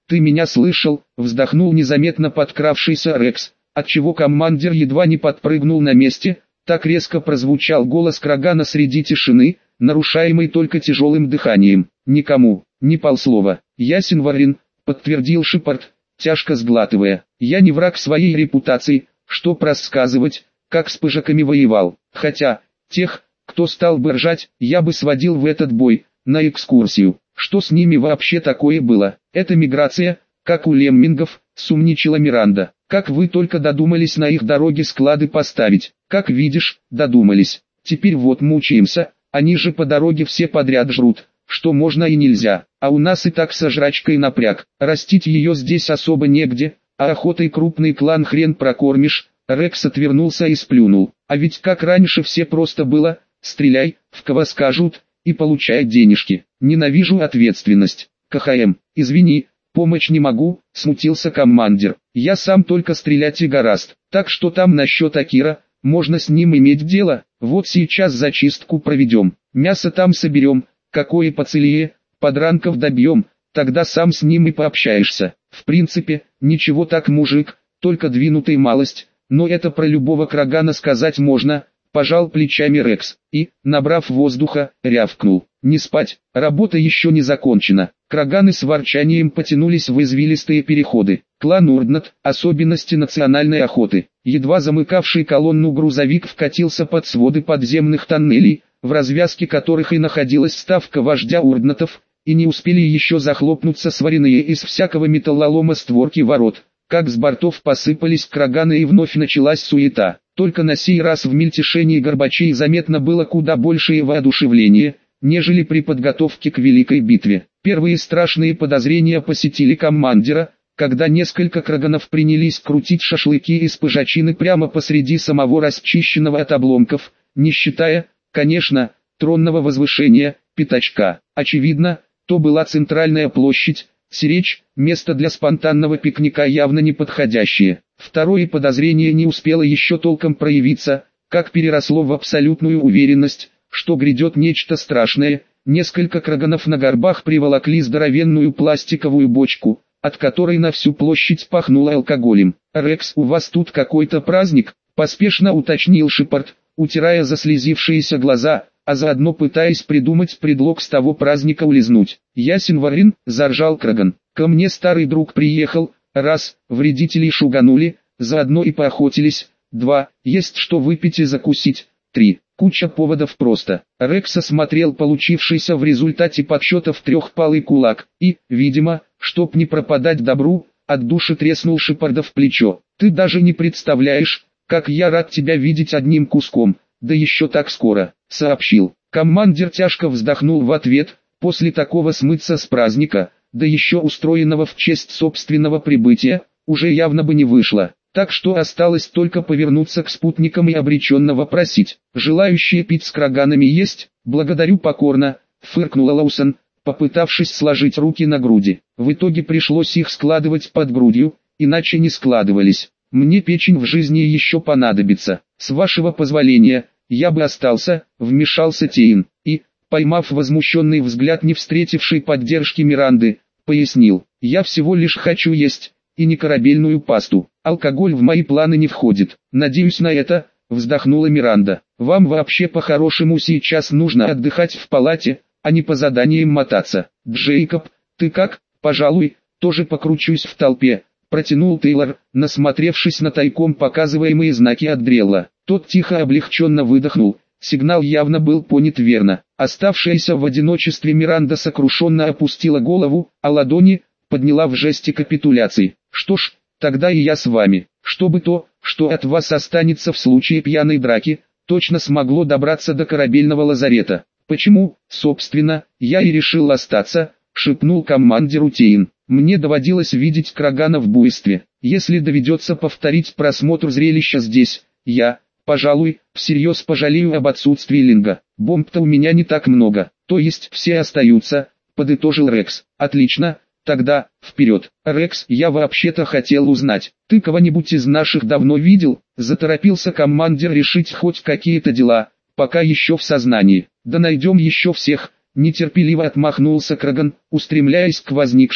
«Ты меня слышал?» — вздохнул незаметно подкравшийся Рекс, отчего командир едва не подпрыгнул на месте. Так резко прозвучал голос Крагана среди тишины, нарушаемой только тяжелым дыханием. «Никому, ни полслова. Ясен, Варин», — подтвердил Шепард, тяжко сглатывая. «Я не враг своей репутации, что просказывать, как с пыжаками воевал. Хотя, тех, кто стал бы ржать, я бы сводил в этот бой, на экскурсию. Что с ними вообще такое было? Это миграция, как у леммингов», — сумничала Миранда. «Как вы только додумались на их дороге склады поставить? Как видишь, додумались. Теперь вот мучаемся, они же по дороге все подряд жрут, что можно и нельзя. А у нас и так со жрачкой напряг. Растить ее здесь особо негде, а охотой крупный клан хрен прокормишь». Рекс отвернулся и сплюнул. «А ведь как раньше все просто было: стреляй, в кого скажут, и получай денежки. Ненавижу ответственность. КХМ, извини, помочь не могу», — смутился командир. «Я сам только стрелять и горазд. Так что там насчет Акира, можно с ним иметь дело. Вот сейчас зачистку проведем, мясо там соберем, какое поцелее, подранков добьем, тогда сам с ним и пообщаешься. В принципе, ничего так мужик, только двинутый малость, но это про любого Крагана сказать можно», — пожал плечами Рекс, и, набрав воздуха, рявкнул. «Не спать, работа еще не закончена». Краганы с ворчанием потянулись в извилистые переходы. Клан Урднат, особенности национальной охоты. Едва замыкавший колонну грузовик вкатился под своды подземных тоннелей, в развязке которых и находилась ставка вождя Урднатов, и не успели еще захлопнуться сваренные из всякого металлолома створки ворот, как с бортов посыпались краганы и вновь началась суета. Только на сей раз в мельтешении горбачей заметно было куда большее воодушевление, нежели при подготовке к великой битве. Первые страшные подозрения посетили командира, когда несколько краганов принялись крутить шашлыки из пыжачины прямо посреди самого расчищенного от обломков, не считая, конечно, тронного возвышения, пятачка. Очевидно, то была центральная площадь, сиречь, место для спонтанного пикника явно не подходящее. Второе подозрение не успело еще толком проявиться, как переросло в абсолютную уверенность, что грядет нечто страшное. Несколько краганов на горбах приволокли здоровенную пластиковую бочку, от которой на всю площадь пахнуло алкоголем. «Рекс, у вас тут какой-то праздник?» — поспешно уточнил Шепард, утирая заслезившиеся глаза, а заодно пытаясь придумать предлог с того праздника улизнуть. «Ясен, Варин», — заржал Краган. «Ко мне старый друг приехал, раз, вредителей шуганули, заодно и поохотились, два, есть что выпить и закусить, три». Куча поводов просто. Рекс осмотрел получившийся в результате подсчетов трехпалый кулак, и, видимо, чтоб не пропадать добру, от души треснул Шепарда в плечо. «Ты даже не представляешь, как я рад тебя видеть одним куском, да еще так скоро», — сообщил. Командир тяжко вздохнул в ответ. После такого смыться с праздника, да еще устроенного в честь собственного прибытия, уже явно бы не вышло. Так что осталось только повернуться к спутникам и обреченно вопросить: «Желающие пить с краганами есть?» «Благодарю покорно», — фыркнула Лоусон, попытавшись сложить руки на груди. В итоге пришлось их складывать под грудью, иначе не складывались. «Мне печень в жизни еще понадобится. С вашего позволения, я бы остался», — вмешался Тейн, и, поймав возмущенный взгляд не встретившей поддержки Миранды, пояснил: «Я всего лишь хочу есть, и не корабельную пасту. Алкоголь в мои планы не входит». «Надеюсь на это», — вздохнула Миранда. «Вам вообще по-хорошему сейчас нужно отдыхать в палате, а не по заданиям мотаться». «Джейкоб, ты как?» «Пожалуй, тоже покручусь в толпе», — протянул Тейлор, насмотревшись на тайком показываемые знаки от Дрелла. Тот тихо облегченно выдохнул, сигнал явно был понят верно. Оставшаяся в одиночестве Миранда сокрушенно опустила голову, а ладони подняла в жесте капитуляции. «Что ж, тогда и я с вами. Чтобы то, что от вас останется в случае пьяной драки, точно смогло добраться до корабельного лазарета». «Почему, собственно, я и решил остаться», — шепнул командиру Тейн. «Мне доводилось видеть крагана в буйстве. Если доведется повторить просмотр зрелища здесь, я, пожалуй, всерьез пожалею об отсутствии Линга. Бомб-то у меня не так много, то есть все остаются», — подытожил Рекс. «Отлично. Тогда, вперед. Рекс, я вообще-то хотел узнать, ты кого-нибудь из наших давно видел?» Заторопился командир решить хоть какие-то дела, пока еще в сознании. «Да найдем еще всех», — нетерпеливо отмахнулся Краган, устремляясь к возникшим,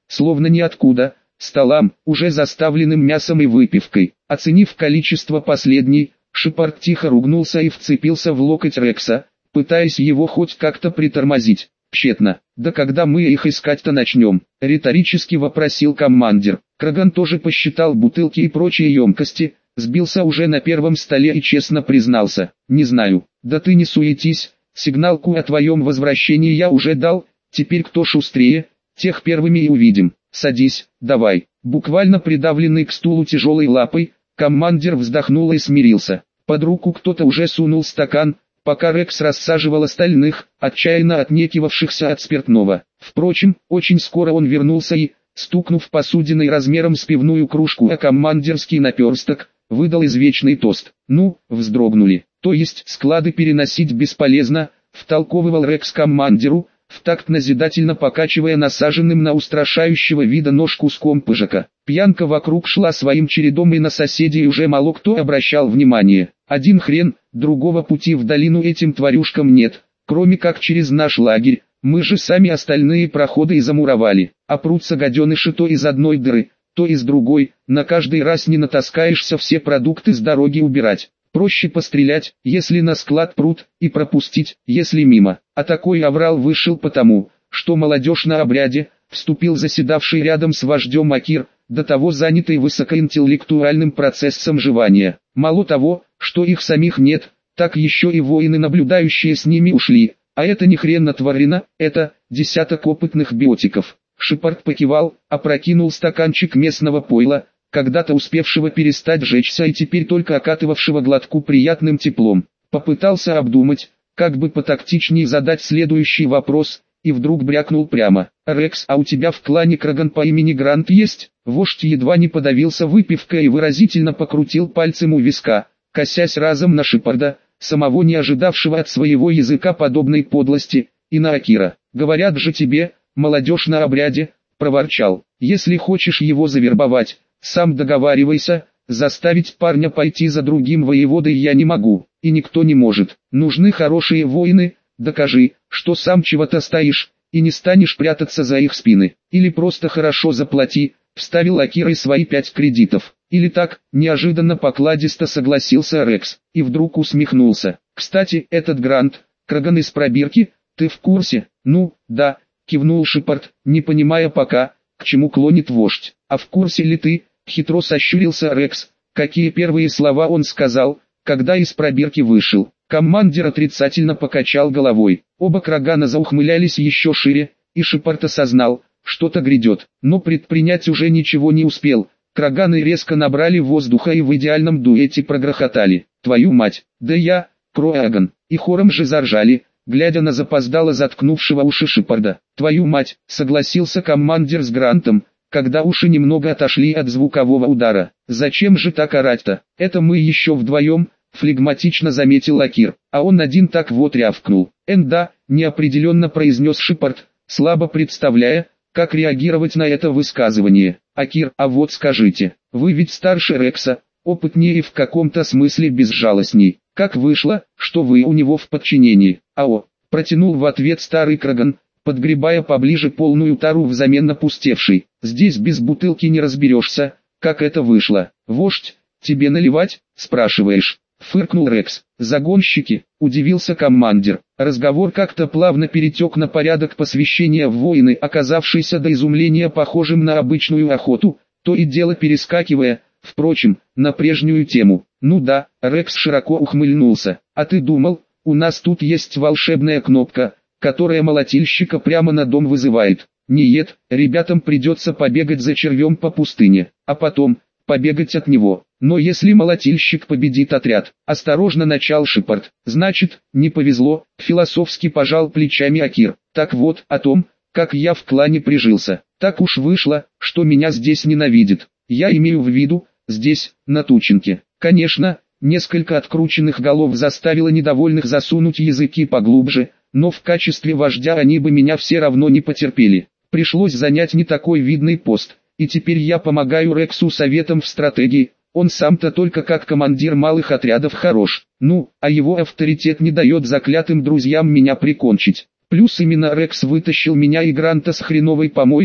словно ниоткуда, столам, уже заставленным мясом и выпивкой. Оценив количество последней, Шепард тихо ругнулся и вцепился в локоть Рекса, пытаясь его хоть как-то притормозить. Тщетно. «Да когда мы их искать-то начнем?» — риторически вопросил командир. Краган тоже посчитал бутылки и прочие емкости, сбился уже на первом столе и честно признался: «Не знаю». «Да ты не суетись, сигналку о твоем возвращении я уже дал, теперь кто шустрее, тех первыми и увидим. Садись, давай». Буквально придавленный к стулу тяжелой лапой, командир вздохнул и смирился. Под руку кто-то уже сунул стакан, пока Рекс рассаживал остальных, отчаянно отнекивавшихся от спиртного. Впрочем, очень скоро он вернулся и, стукнув посудиной размером с пивную кружку о командирский наперсток, выдал извечный тост. «Ну, вздрогнули. То есть склады переносить бесполезно», — втолковывал Рекс командиру, в такт назидательно покачивая насаженным на устрашающего вида нож куском пыжика. Пьянка вокруг шла своим чередом, и на соседей уже мало кто обращал внимание. Один хрен, другого пути в долину этим тварюшкам нет, кроме как через наш лагерь. Мы же сами остальные проходы и замуровали, а прутся гаденыши то из одной дыры, то из другой, на каждый раз не натаскаешься все продукты с дороги убирать. Проще пострелять, если на склад прут, и пропустить, если мимо. А такой аврал вышел потому, что молодежь на обряде, вступил заседавший рядом с вождем Акир, до того занятый высокоинтеллектуальным процессом жевания. Мало того, что их самих нет, так еще и воины, наблюдающие с ними, ушли. А это ни хрен натворено, это десяток опытных биотиков. Шепард покивал, опрокинул стаканчик местного пойла, когда-то успевшего перестать жечься и теперь только окатывавшего глотку приятным теплом. Попытался обдумать, как бы потактичнее задать следующий вопрос, и вдруг брякнул прямо: «Рекс, а у тебя в клане Краган по имени Грант есть?» Вождь едва не подавился выпивкой и выразительно покрутил пальцем у виска, косясь разом на Шепарда, самого не ожидавшего от своего языка подобной подлости, и на Акира. «Говорят же тебе, молодежь на обряде», — проворчал. «Если хочешь его завербовать, сам договаривайся, заставить парня пойти за другим воеводой я не могу, и никто не может. Нужны хорошие воины, докажи, что сам чего-то стоишь, и не станешь прятаться за их спины. Или просто хорошо заплати», — вставил Акира свои пять кредитов. «Или так», — неожиданно покладисто согласился Рекс, и вдруг усмехнулся. «Кстати, этот Грант, Краган из пробирки, ты в курсе?» «Ну, да», — кивнул Шепард, не понимая пока, к чему клонит вождь. «А в курсе ли ты?» — хитро сощурился Рекс. «Какие первые слова он сказал, когда из пробирки вышел?» Командир отрицательно покачал головой. Оба Крагана заухмылялись еще шире, и Шепард осознал, что-то грядет, но предпринять уже ничего не успел. Краганы резко набрали воздуха и в идеальном дуэте прогрохотали: «Твою мать, да я, Кроаган!» И хором же заржали, глядя на запоздало заткнувшего уши Шепарда. «Твою мать!» — согласился командир с Грантом, когда уши немного отошли от звукового удара. «Зачем же так орать-то? Это мы еще вдвоем», — флегматично заметил Акир, а он один так вот рявкнул. «Энда», — неопределенно произнес Шепард, слабо представляя, как реагировать на это высказывание. «Акир, а вот скажите, вы ведь старше Рекса, опытнее и в каком-то смысле безжалостней. Как вышло, что вы у него в подчинении?» «Ао», — протянул в ответ старый Краган, подгребая поближе полную тару взамен опустевшей. «Здесь без бутылки не разберешься, как это вышло. Вождь, тебе наливать, спрашиваешь?» — фыркнул Рекс. «Загонщики», — удивился командир. Разговор как-то плавно перетек на порядок посвящения в воины, оказавшийся до изумления похожим на обычную охоту, то и дело перескакивая, впрочем, на прежнюю тему. «Ну да», — Рекс широко ухмыльнулся. «А ты думал, у нас тут есть волшебная кнопка, которая молотильщика прямо на дом вызывает?» «Нет, ребятам придется побегать за червем по пустыне, а потом побегать от него. Но если молотильщик победит отряд», — осторожно начал Шепард. «Значит, не повезло», — философски пожал плечами Акир. «Так вот, о том, как я в клане прижился. Так уж вышло, что меня здесь ненавидят. Я имею в виду, здесь, на Тучинке». Конечно, несколько открученных голов заставило недовольных засунуть языки поглубже, но в качестве вождя они бы меня все равно не потерпели. Пришлось занять не такой видный пост, и теперь я помогаю Рексу советом в стратегии. Он сам-то только как командир малых отрядов хорош, ну, а его авторитет не дает заклятым друзьям меня прикончить. Плюс именно Рекс вытащил меня и Гранта с хреновой помойки,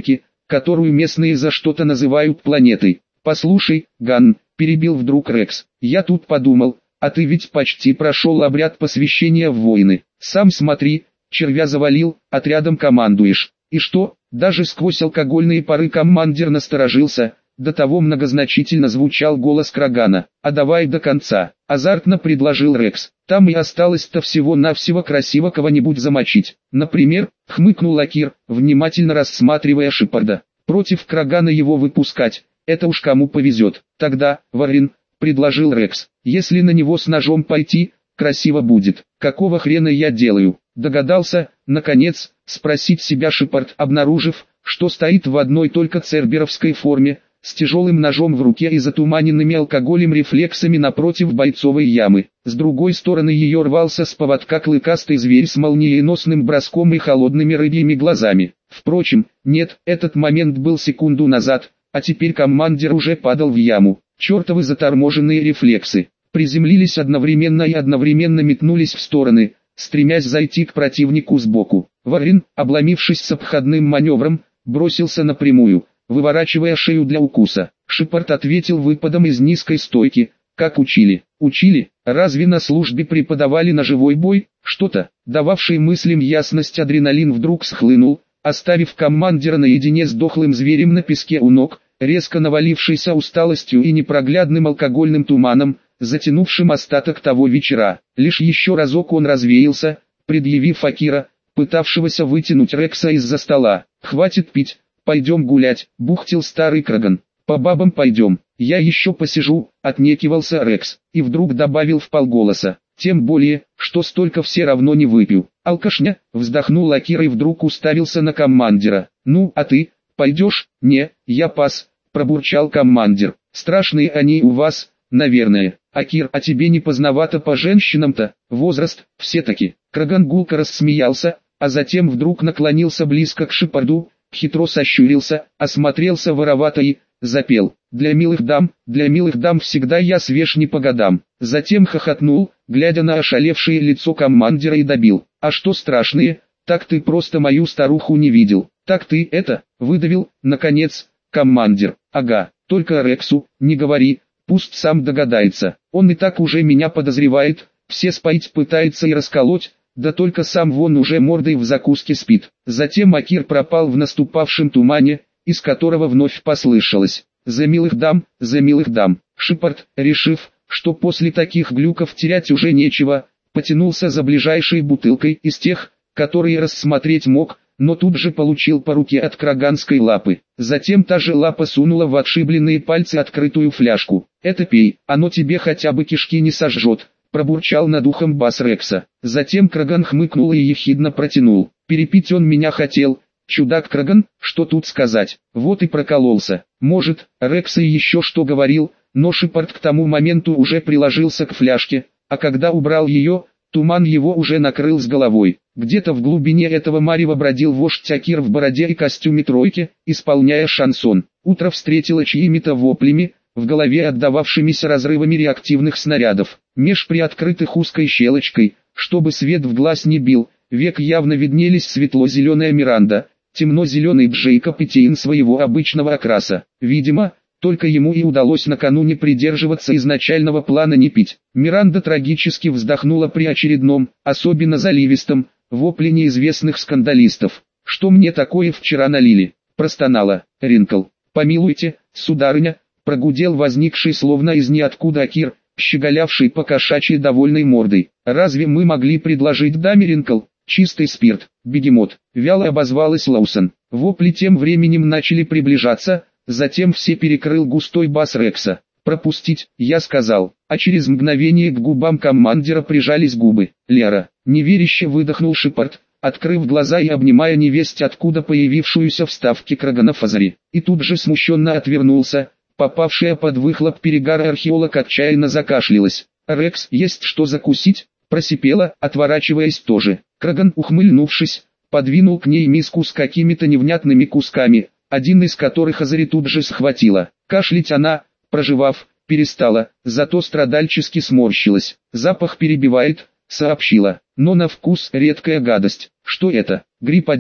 которую местные за что-то называют планетой. «Послушай, Ган», — перебил вдруг Рекс, — «я тут подумал, а ты ведь почти прошел обряд посвящения в воины. Сам смотри, червя завалил, отрядом командуешь. И что?» Даже сквозь алкогольные пары командир насторожился, до того многозначительно звучал голос Крагана. «А давай до конца», — азартно предложил Рекс. «Там и осталось-то всего-навсего красиво кого-нибудь замочить. Например», — хмыкнул Акир, внимательно рассматривая Шепарда. «Против Крагана его выпускать, это уж кому повезет. Тогда, Варин», — предложил Рекс, — «если на него с ножом пойти, красиво будет. Какого хрена я делаю?» Догадался, наконец, спросить себя Шепард, обнаружив, что стоит в одной только церберовской форме, с тяжелым ножом в руке и затуманенными алкоголем рефлексами напротив бойцовой ямы. С другой стороны ее рвался с поводка клыкастый зверь с молниеносным броском и холодными рыбьими глазами. Впрочем, нет, этот момент был секунду назад, а теперь командир уже падал в яму. Чертовы заторможенные рефлексы. Приземлились одновременно и одновременно метнулись в стороны, стремясь зайти к противнику сбоку. Варин, обломившись с обходным маневром, бросился напрямую, выворачивая шею для укуса. Шепард ответил выпадом из низкой стойки, как учили. Учили? Разве на службе преподавали ножевой бой? Что-то, дававший мыслям ясность адреналин вдруг схлынул, оставив командира наедине с дохлым зверем на песке у ног, резко навалившийся усталостью и непроглядным алкогольным туманом, затянувшим остаток того вечера. Лишь еще разок он развеялся, предъявив Акира, пытавшегося вытянуть Рекса из-за стола. «Хватит пить, пойдем гулять», — бухтел старый Краган. «По бабам пойдем, я еще посижу», — отнекивался Рекс, и вдруг добавил вполголоса. «Тем более, что столько все равно не выпью». «Алкашня», — вздохнул Акир и вдруг уставился на командира. «Ну, а ты, пойдешь?» «Не, я пас», — пробурчал командир. «Страшные они у вас, наверное». «Акир, а тебе не поздновато по женщинам-то? Возраст, все-таки». Краган гулко рассмеялся, а затем вдруг наклонился близко к Шепарду, хитро сощурился, осмотрелся воровато и запел. «Для милых дам, для милых дам всегда я свеж не по годам». Затем хохотнул, глядя на ошалевшее лицо командира, и добил. «А что страшные, так ты просто мою старуху не видел». «Так ты это, выдавил, наконец, командир». «Ага, только Рексу, не говори, пусть сам догадается. Он и так уже меня подозревает, все споить пытается и расколоть, да только сам вон уже мордой в закуске спит». Затем Акир пропал в наступавшем тумане, из которого вновь послышалось: «За милых дам, за милых дам». Шепард, решив, что после таких глюков терять уже нечего, потянулся за ближайшей бутылкой из тех, которые рассмотреть мог, но тут же получил по руке от краганской лапы. Затем та же лапа сунула в отшибленные пальцы открытую фляжку. «Это пей, оно тебе хотя бы кишки не сожжет», — пробурчал над ухом бас Рекса. Затем Краган хмыкнул и ехидно протянул: «Перепить он меня хотел, чудак Краган, что тут сказать, вот и прокололся». Может, Рекс и еще что говорил, но Шепард к тому моменту уже приложился к фляжке, а когда убрал ее, туман его уже накрыл с головой. Где-то в глубине этого марева бродил вождь Акир в бороде и костюме тройки, исполняя шансон. Утро встретило чьими-то воплями, в голове отдававшимися разрывами реактивных снарядов. Меж приоткрытых узкой щелочкой, чтобы свет в глаз не бил, век явно виднелись светло-зеленая Миранда, темно-зеленый Джейкоб и Тейн своего обычного окраса. Видимо, только ему и удалось накануне придерживаться изначального плана не пить. Миранда трагически вздохнула при очередном, особенно заливистом, вопле неизвестных скандалистов. «Что мне такое вчера налили?» – простонала. «Ринкл, помилуйте, сударыня», – прогудел возникший словно из ниоткуда Акир, щеголявший по-кошачьи довольной мордой. «Разве мы могли предложить даме Ринкл? Чистый спирт, бегемот», – вяло обозвалась Лоусон. Вопли тем временем начали приближаться, затем все перекрыл густой бас Рекса. «Пропустить», я сказал, а через мгновение к губам командира прижались губы. «Лера», неверяще выдохнул Шепард, открыв глаза и обнимая невесть откуда появившуюся вставки Крагана Фазари. И тут же смущенно отвернулся, попавшая под выхлоп перегара археолог отчаянно закашлялась. «Рекс, есть что закусить?» просипела, отворачиваясь тоже. Краган, ухмыльнувшись, подвинул к ней миску с какими-то невнятными кусками, один из которых Азари тут же схватила. Кашлять она, прожевав, перестала, зато страдальчески сморщилась. «Запах перебивает», — сообщила, — «но на вкус редкая гадость». «Что это?» «Грипп один»,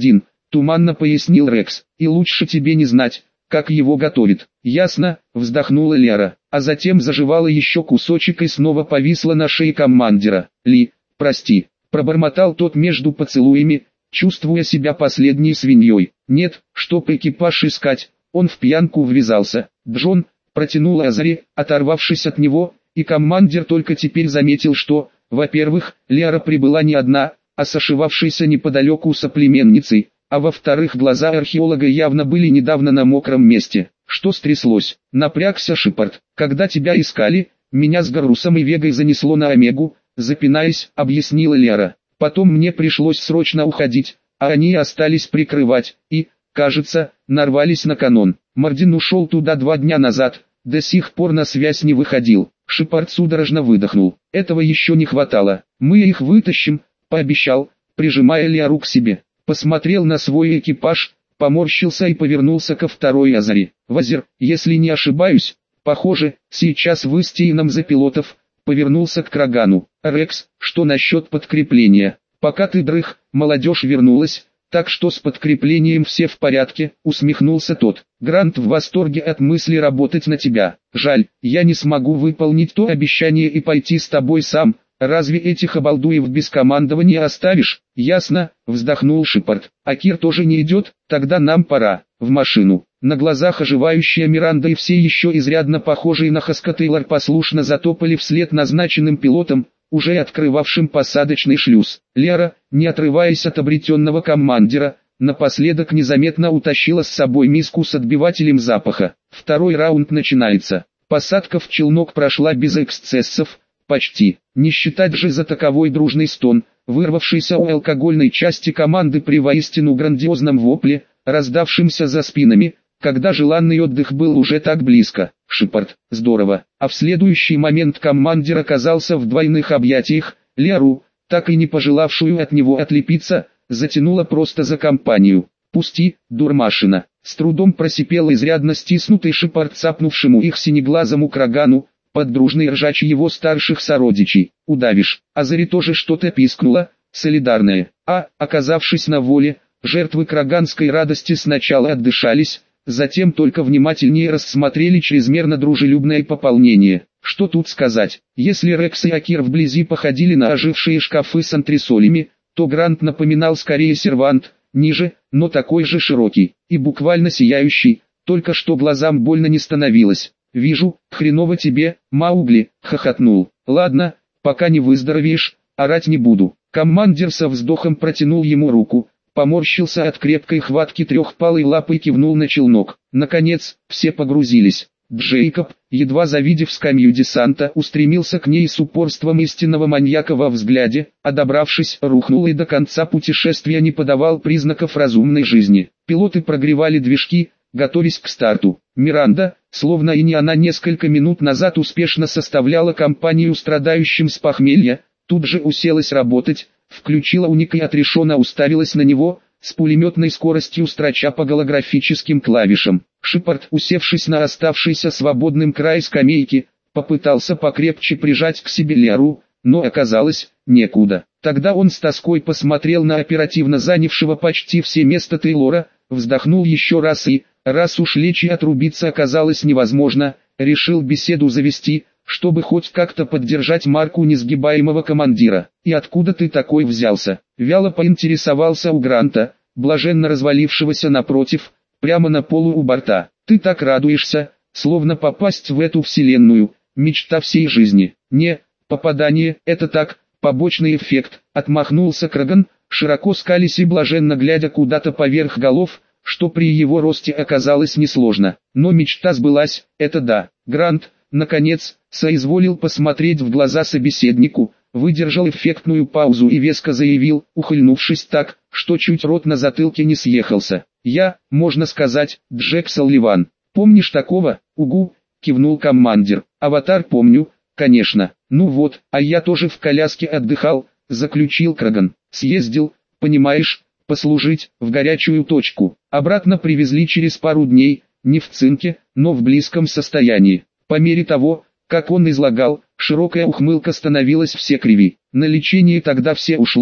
туманно пояснил Рекс. И лучше тебе не знать, как его готовит. Ясно, вздохнула Лера, а затем заживала еще кусочек и снова повисла на шее командира. Ли, прости, пробормотал тот между поцелуями, чувствуя себя последней свиньей. Нет, чтоб экипаж искать, он в пьянку ввязался. Джон, протянул Азари, оторвавшись от него, и командир только теперь заметил, что, во-первых, Лера прибыла не одна, а с ошивавшейся неподалеку соплеменницей, а во-вторых, глаза археолога явно были недавно на мокром месте. Что стряслось? Напрягся Шепард. Когда тебя искали, меня с Гарусом и Вегой занесло на Омегу, запинаясь, объяснила Лера. Потом мне пришлось срочно уходить, а они остались прикрывать, и, кажется, нарвались на канон. Мардин ушел туда два дня назад, до сих пор на связь не выходил. Шепард судорожно выдохнул. Этого еще не хватало. Мы их вытащим, пообещал, прижимая Леру к себе. Посмотрел на свой экипаж, поморщился и повернулся ко второй Азари. Вазир, если не ошибаюсь, похоже, сейчас вы с Тейном за пилотов. Повернулся к Крагану. Рекс, что насчет подкрепления? Пока ты дрых, молодежь вернулась, так что с подкреплением все в порядке, усмехнулся тот. Грант в восторге от мысли работать на тебя. Жаль, я не смогу выполнить то обещание и пойти с тобой сам. Разве этих обалдуев без командования оставишь? Ясно, вздохнул Шепард. А Кир тоже не идет? Тогда нам пора. В машину. На глазах оживающая Миранда и все еще изрядно похожие на Хаска Тейлор послушно затопали вслед назначенным пилотам, уже открывавшим посадочный шлюз. Лера, не отрываясь от обретенного командира, напоследок незаметно утащила с собой миску с отбивателем запаха. Второй раунд начинается. Посадка в челнок прошла без эксцессов, почти. Не считать же за таковой дружный стон, вырвавшийся у алкогольной части команды при воистину грандиозном вопле, раздавшимся за спинами, когда желанный отдых был уже так близко. Шепард, здорово. А в следующий момент командир оказался в двойных объятиях. Леру, так и не пожелавшую от него отлепиться, затянула просто за компанию. «Пусти, дурмашина!» С трудом просипел изрядно стиснутый Шепард цапнувшему их синеглазому Крагану, под дружный ржач его старших сородичей. «Удавишь!» Азари тоже что-то пискнула, солидарное. А, оказавшись на воле, жертвы краганской радости сначала отдышались, затем только внимательнее рассмотрели чрезмерно дружелюбное пополнение. Что тут сказать, если Рекс и Акир вблизи походили на ожившие шкафы с антресолями, то Грант напоминал скорее сервант, ниже, но такой же широкий, и буквально сияющий, только что глазам больно не становилось. «Вижу, хреново тебе, Маугли», — хохотнул. «Ладно, пока не выздоровеешь, орать не буду». Командир со вздохом протянул ему руку, поморщился от крепкой хватки трехпалой лапы и кивнул на челнок. Наконец, все погрузились. Джейкоб, едва завидев скамью десанта, устремился к ней с упорством истинного маньяка во взгляде, а добравшись, рухнул и до конца путешествия не подавал признаков разумной жизни. Пилоты прогревали движки, готовясь к старту. Миранда, словно и не она несколько минут назад успешно составляла компанию страдающим с похмелья, тут же уселась работать, включила уник и отрешенно уставилась на него, с пулеметной скоростью строча по голографическим клавишам. Шепард, усевшись на оставшийся свободным край скамейки, попытался покрепче прижать к себе Леру, но оказалось, некуда. Тогда он с тоской посмотрел на оперативно занявшего почти все места Тейлора, вздохнул еще раз и, раз уж лечь и отрубиться оказалось невозможно, решил беседу завести, чтобы хоть как-то поддержать марку несгибаемого командира. «И откуда ты такой взялся?» Вяло поинтересовался у Гранта, блаженно развалившегося напротив, прямо на полу у борта. «Ты так радуешься, словно попасть в эту вселенную, мечта всей жизни». «Не, попадание, это так, побочный эффект», — отмахнулся Краган, широко скались и блаженно глядя куда-то поверх голов, что при его росте оказалось несложно. Но мечта сбылась, это да. Грант, наконец, соизволил посмотреть в глаза собеседнику, выдержал эффектную паузу и веско заявил, ухмыльнувшись так, что чуть рот на затылке не съехался. «Я, можно сказать, Джек Салливан. Помнишь такого?» «Угу», кивнул командир. «Аватар помню, конечно. Ну вот, а я тоже в коляске отдыхал», заключил Краган. «Съездил, понимаешь, послужить, в горячую точку. Обратно привезли через пару дней, не в цинке, но в близком состоянии». По мере того, как он излагал, широкая ухмылка становилась все криви. На лечение тогда все ушло,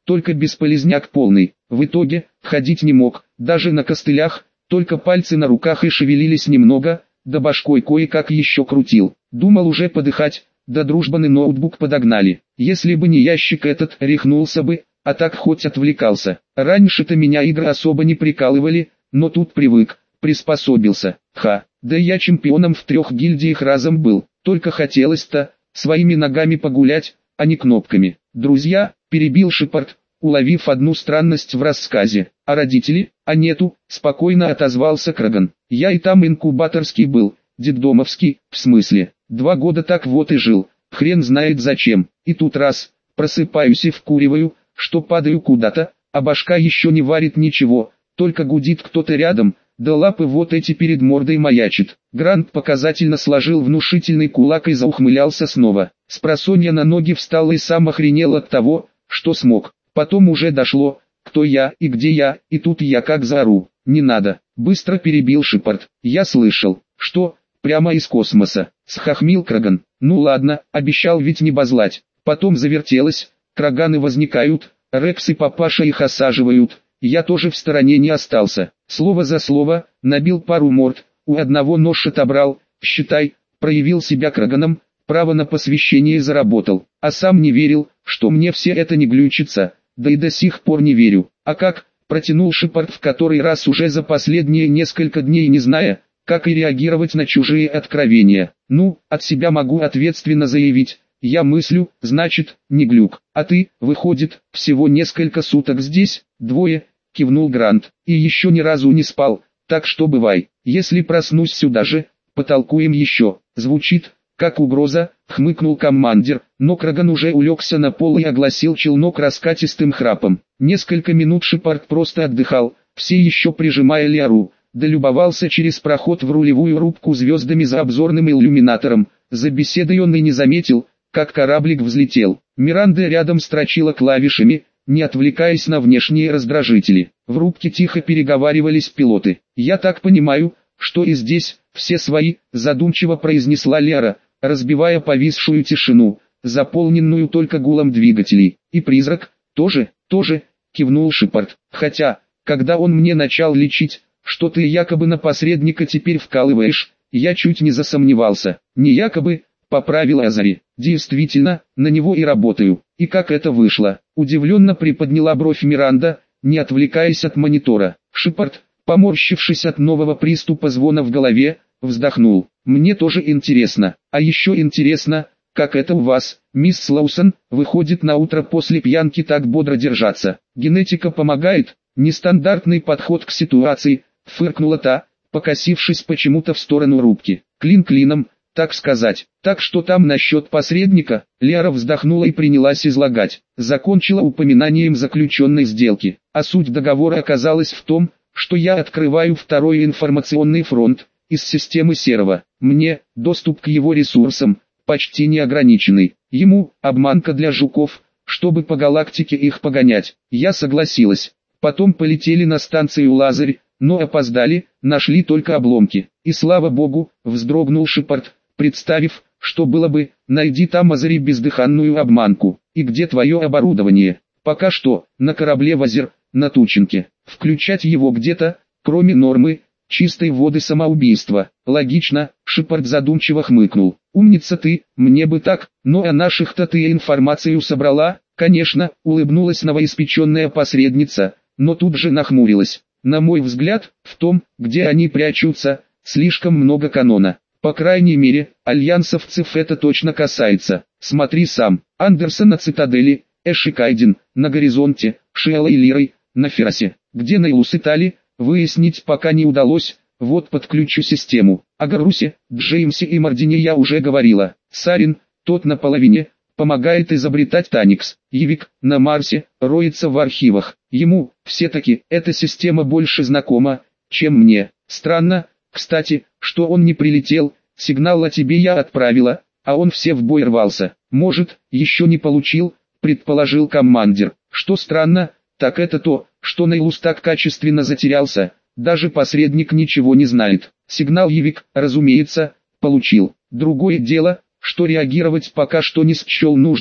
только бесполезняк полный. В итоге, ходить не мог, даже на костылях, только пальцы на руках и шевелились немного, да башкой кое-как еще крутил. Думал уже подыхать, да дружбаны ноутбук подогнали. Если бы не ящик этот, рехнулся бы, а так хоть отвлекался. Раньше-то меня игры особо не прикалывали, но тут привык, приспособился. Ха, да я чемпионом в трех гильдиях разом был, только хотелось-то своими ногами погулять, а не кнопками. Друзья, перебил Шепард, уловив одну странность в рассказе. А родители? А нету, спокойно отозвался Краган. Я и там инкубаторский был, детдомовский, в смысле. Два года так вот и жил, хрен знает зачем. И тут раз, просыпаюсь и вкуриваю, что падаю куда-то, а башка еще не варит ничего, только гудит кто-то рядом, да лапы вот эти перед мордой маячит. Грант показательно сложил внушительный кулак и заухмылялся снова. Спросонья на ноги встал и сам охренел от того, что смог. Потом уже дошло, кто я и где я, и тут я как заору. Не надо, быстро перебил Шепард. Я слышал, что, прямо из космоса, схохмил Краган. Ну ладно, обещал ведь не базлать. Потом завертелось, краганы возникают, Рекс и папаша их осаживают. Я тоже в стороне не остался. Слово за слово, набил пару морд, у одного нож отобрал, считай, проявил себя Краганом, право на посвящение заработал. А сам не верил, что мне все это не глючится, да и до сих пор не верю. А как, протянул Шепард в который раз уже за последние несколько дней не зная, как и реагировать на чужие откровения. Ну, от себя могу ответственно заявить. Я мыслю, значит, не глюк. А ты, выходит, всего несколько суток здесь, двое, кивнул Грант. И еще ни разу не спал, так что бывай. Если проснусь сюда же, потолкуем еще. Звучит, как угроза, хмыкнул командир, но Краган уже улегся на пол и огласил челнок раскатистым храпом. Несколько минут Шепард просто отдыхал, все еще прижимая Лиару, да любовался через проход в рулевую рубку звездами за обзорным иллюминатором. За беседой он и не заметил, как кораблик взлетел. Миранда рядом строчила клавишами, не отвлекаясь на внешние раздражители. В рубке тихо переговаривались пилоты. «Я так понимаю, что и здесь, все свои», задумчиво произнесла Лера, разбивая повисшую тишину, заполненную только гулом двигателей. «И призрак, тоже, тоже», кивнул Шепард. «Хотя, когда он мне начал лечить, что ты якобы на посредника теперь вкалываешь, я чуть не засомневался». «Не якобы», поправил Азари. «Действительно, на него и работаю». «И как это вышло?» Удивленно приподняла бровь Миранда, не отвлекаясь от монитора. Шепард, поморщившись от нового приступа звона в голове, вздохнул. «Мне тоже интересно. А еще интересно, как это у вас, мисс Слоусон, выходит на утро после пьянки так бодро держаться. Генетика помогает?» «Нестандартный подход к ситуации», фыркнула та, покосившись почему-то в сторону рубки. «Клин клином, так сказать. Так что там насчет посредника?» Лера вздохнула и принялась излагать. Закончила упоминанием заключенной сделки. А суть договора оказалась в том, что я открываю второй информационный фронт из системы Серого. Мне доступ к его ресурсам почти неограниченный. Ему обманка для жуков, чтобы по галактике их погонять. Я согласилась. Потом полетели на станцию Лазарь, но опоздали, нашли только обломки. И слава богу, вздрогнул Шепард, представив, что было бы, найди там Азари бездыханную обманку. «И где твое оборудование?» «Пока что, на корабле Вазир, на Тучинке. Включать его где-то, кроме нормы, чистой воды самоубийства». «Логично», Шепард задумчиво хмыкнул. «Умница ты, мне бы так, но о наших-то ты информацию собрала?» «Конечно», улыбнулась новоиспеченная посредница, но тут же нахмурилась. «На мой взгляд, в том, где они прячутся, слишком много канона. По крайней мере, альянсовцев это точно касается. Смотри сам. Андерсон на Цитадели, Эши Кайден, на горизонте, Шиала и Лирой, на Феррасе. Где Нейлус и Тали, выяснить пока не удалось, вот подключу систему. О Гарусе, Джеймсе и Мардине я уже говорила. Сарин, тот на половине, помогает изобретать Таникс. Явик, на Марсе, роется в архивах. Ему, все-таки, эта система больше знакома, чем мне. Странно, кстати, что он не прилетел, сигнал о тебе я отправила, а он все в бой рвался. Может, еще не получил, предположил командир. Что странно, так это то, что Нейлус так качественно затерялся, даже посредник ничего не знает. Сигнал Явик, разумеется, получил. Другое дело, что реагировать пока что не счел нужным.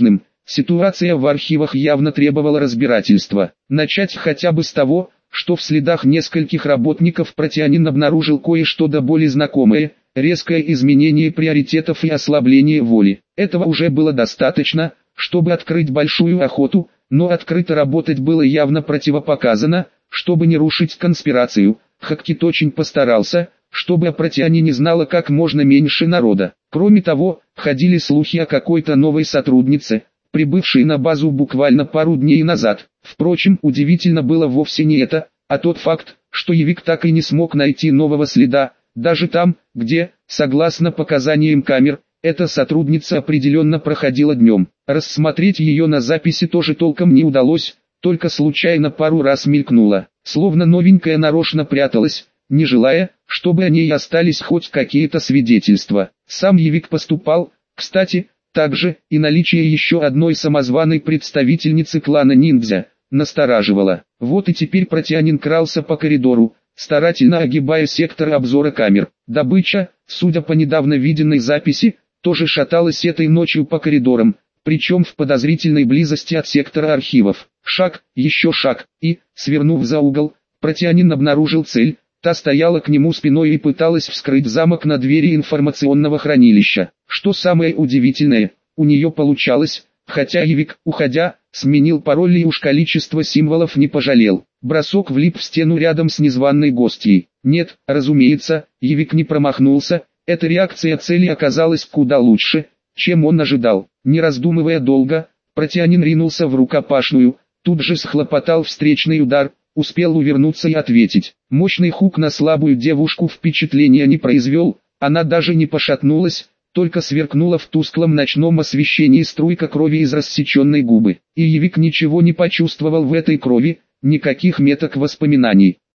Ситуация в архивах явно требовала разбирательства. Начать хотя бы с того, что в следах нескольких работников Протианин обнаружил кое-что до боли знакомое, резкое изменение приоритетов и ослабление воли. Этого уже было достаточно, чтобы открыть большую охоту, но открыто работать было явно противопоказано. Чтобы не рушить конспирацию, Хаккит очень постарался, чтобы о Протианине знало как можно меньше народа. Кроме того, ходили слухи о какой-то новой сотруднице, прибывшей на базу буквально пару дней назад. Впрочем, удивительно было вовсе не это, а тот факт, что Явик так и не смог найти нового следа, даже там, где, согласно показаниям камер, эта сотрудница определенно проходила днем. Рассмотреть ее на записи тоже толком не удалось, только случайно пару раз мелькнула, словно новенькая нарочно пряталась, не желая, чтобы о ней остались хоть какие-то свидетельства. Сам Явик поступал, кстати, также, и наличие еще одной самозваной представительницы клана ниндзя настораживало. Вот и теперь Протианин крался по коридору, старательно огибая сектор обзора камер. Добыча, судя по недавно виденной записи, тоже шаталась этой ночью по коридорам, причем в подозрительной близости от сектора архивов. Шаг, еще шаг, и, свернув за угол, Протианин обнаружил цель. Та стояла к нему спиной и пыталась вскрыть замок на двери информационного хранилища. Что самое удивительное, у нее получалось, хотя Явик, уходя, сменил пароль и уж количество символов не пожалел. Бросок влип в стену рядом с незваной гостьей. Нет, разумеется, Явик не промахнулся, эта реакция цели оказалась куда лучше, чем он ожидал. Не раздумывая долго, Протианин ринулся в рукопашную, тут же схлопотал встречный удар, успел увернуться и ответить. Мощный хук на слабую девушку впечатления не произвел, она даже не пошатнулась, только сверкнула в тусклом ночном освещении струйка крови из рассеченной губы. И Явик ничего не почувствовал в этой крови, никаких меток воспоминаний.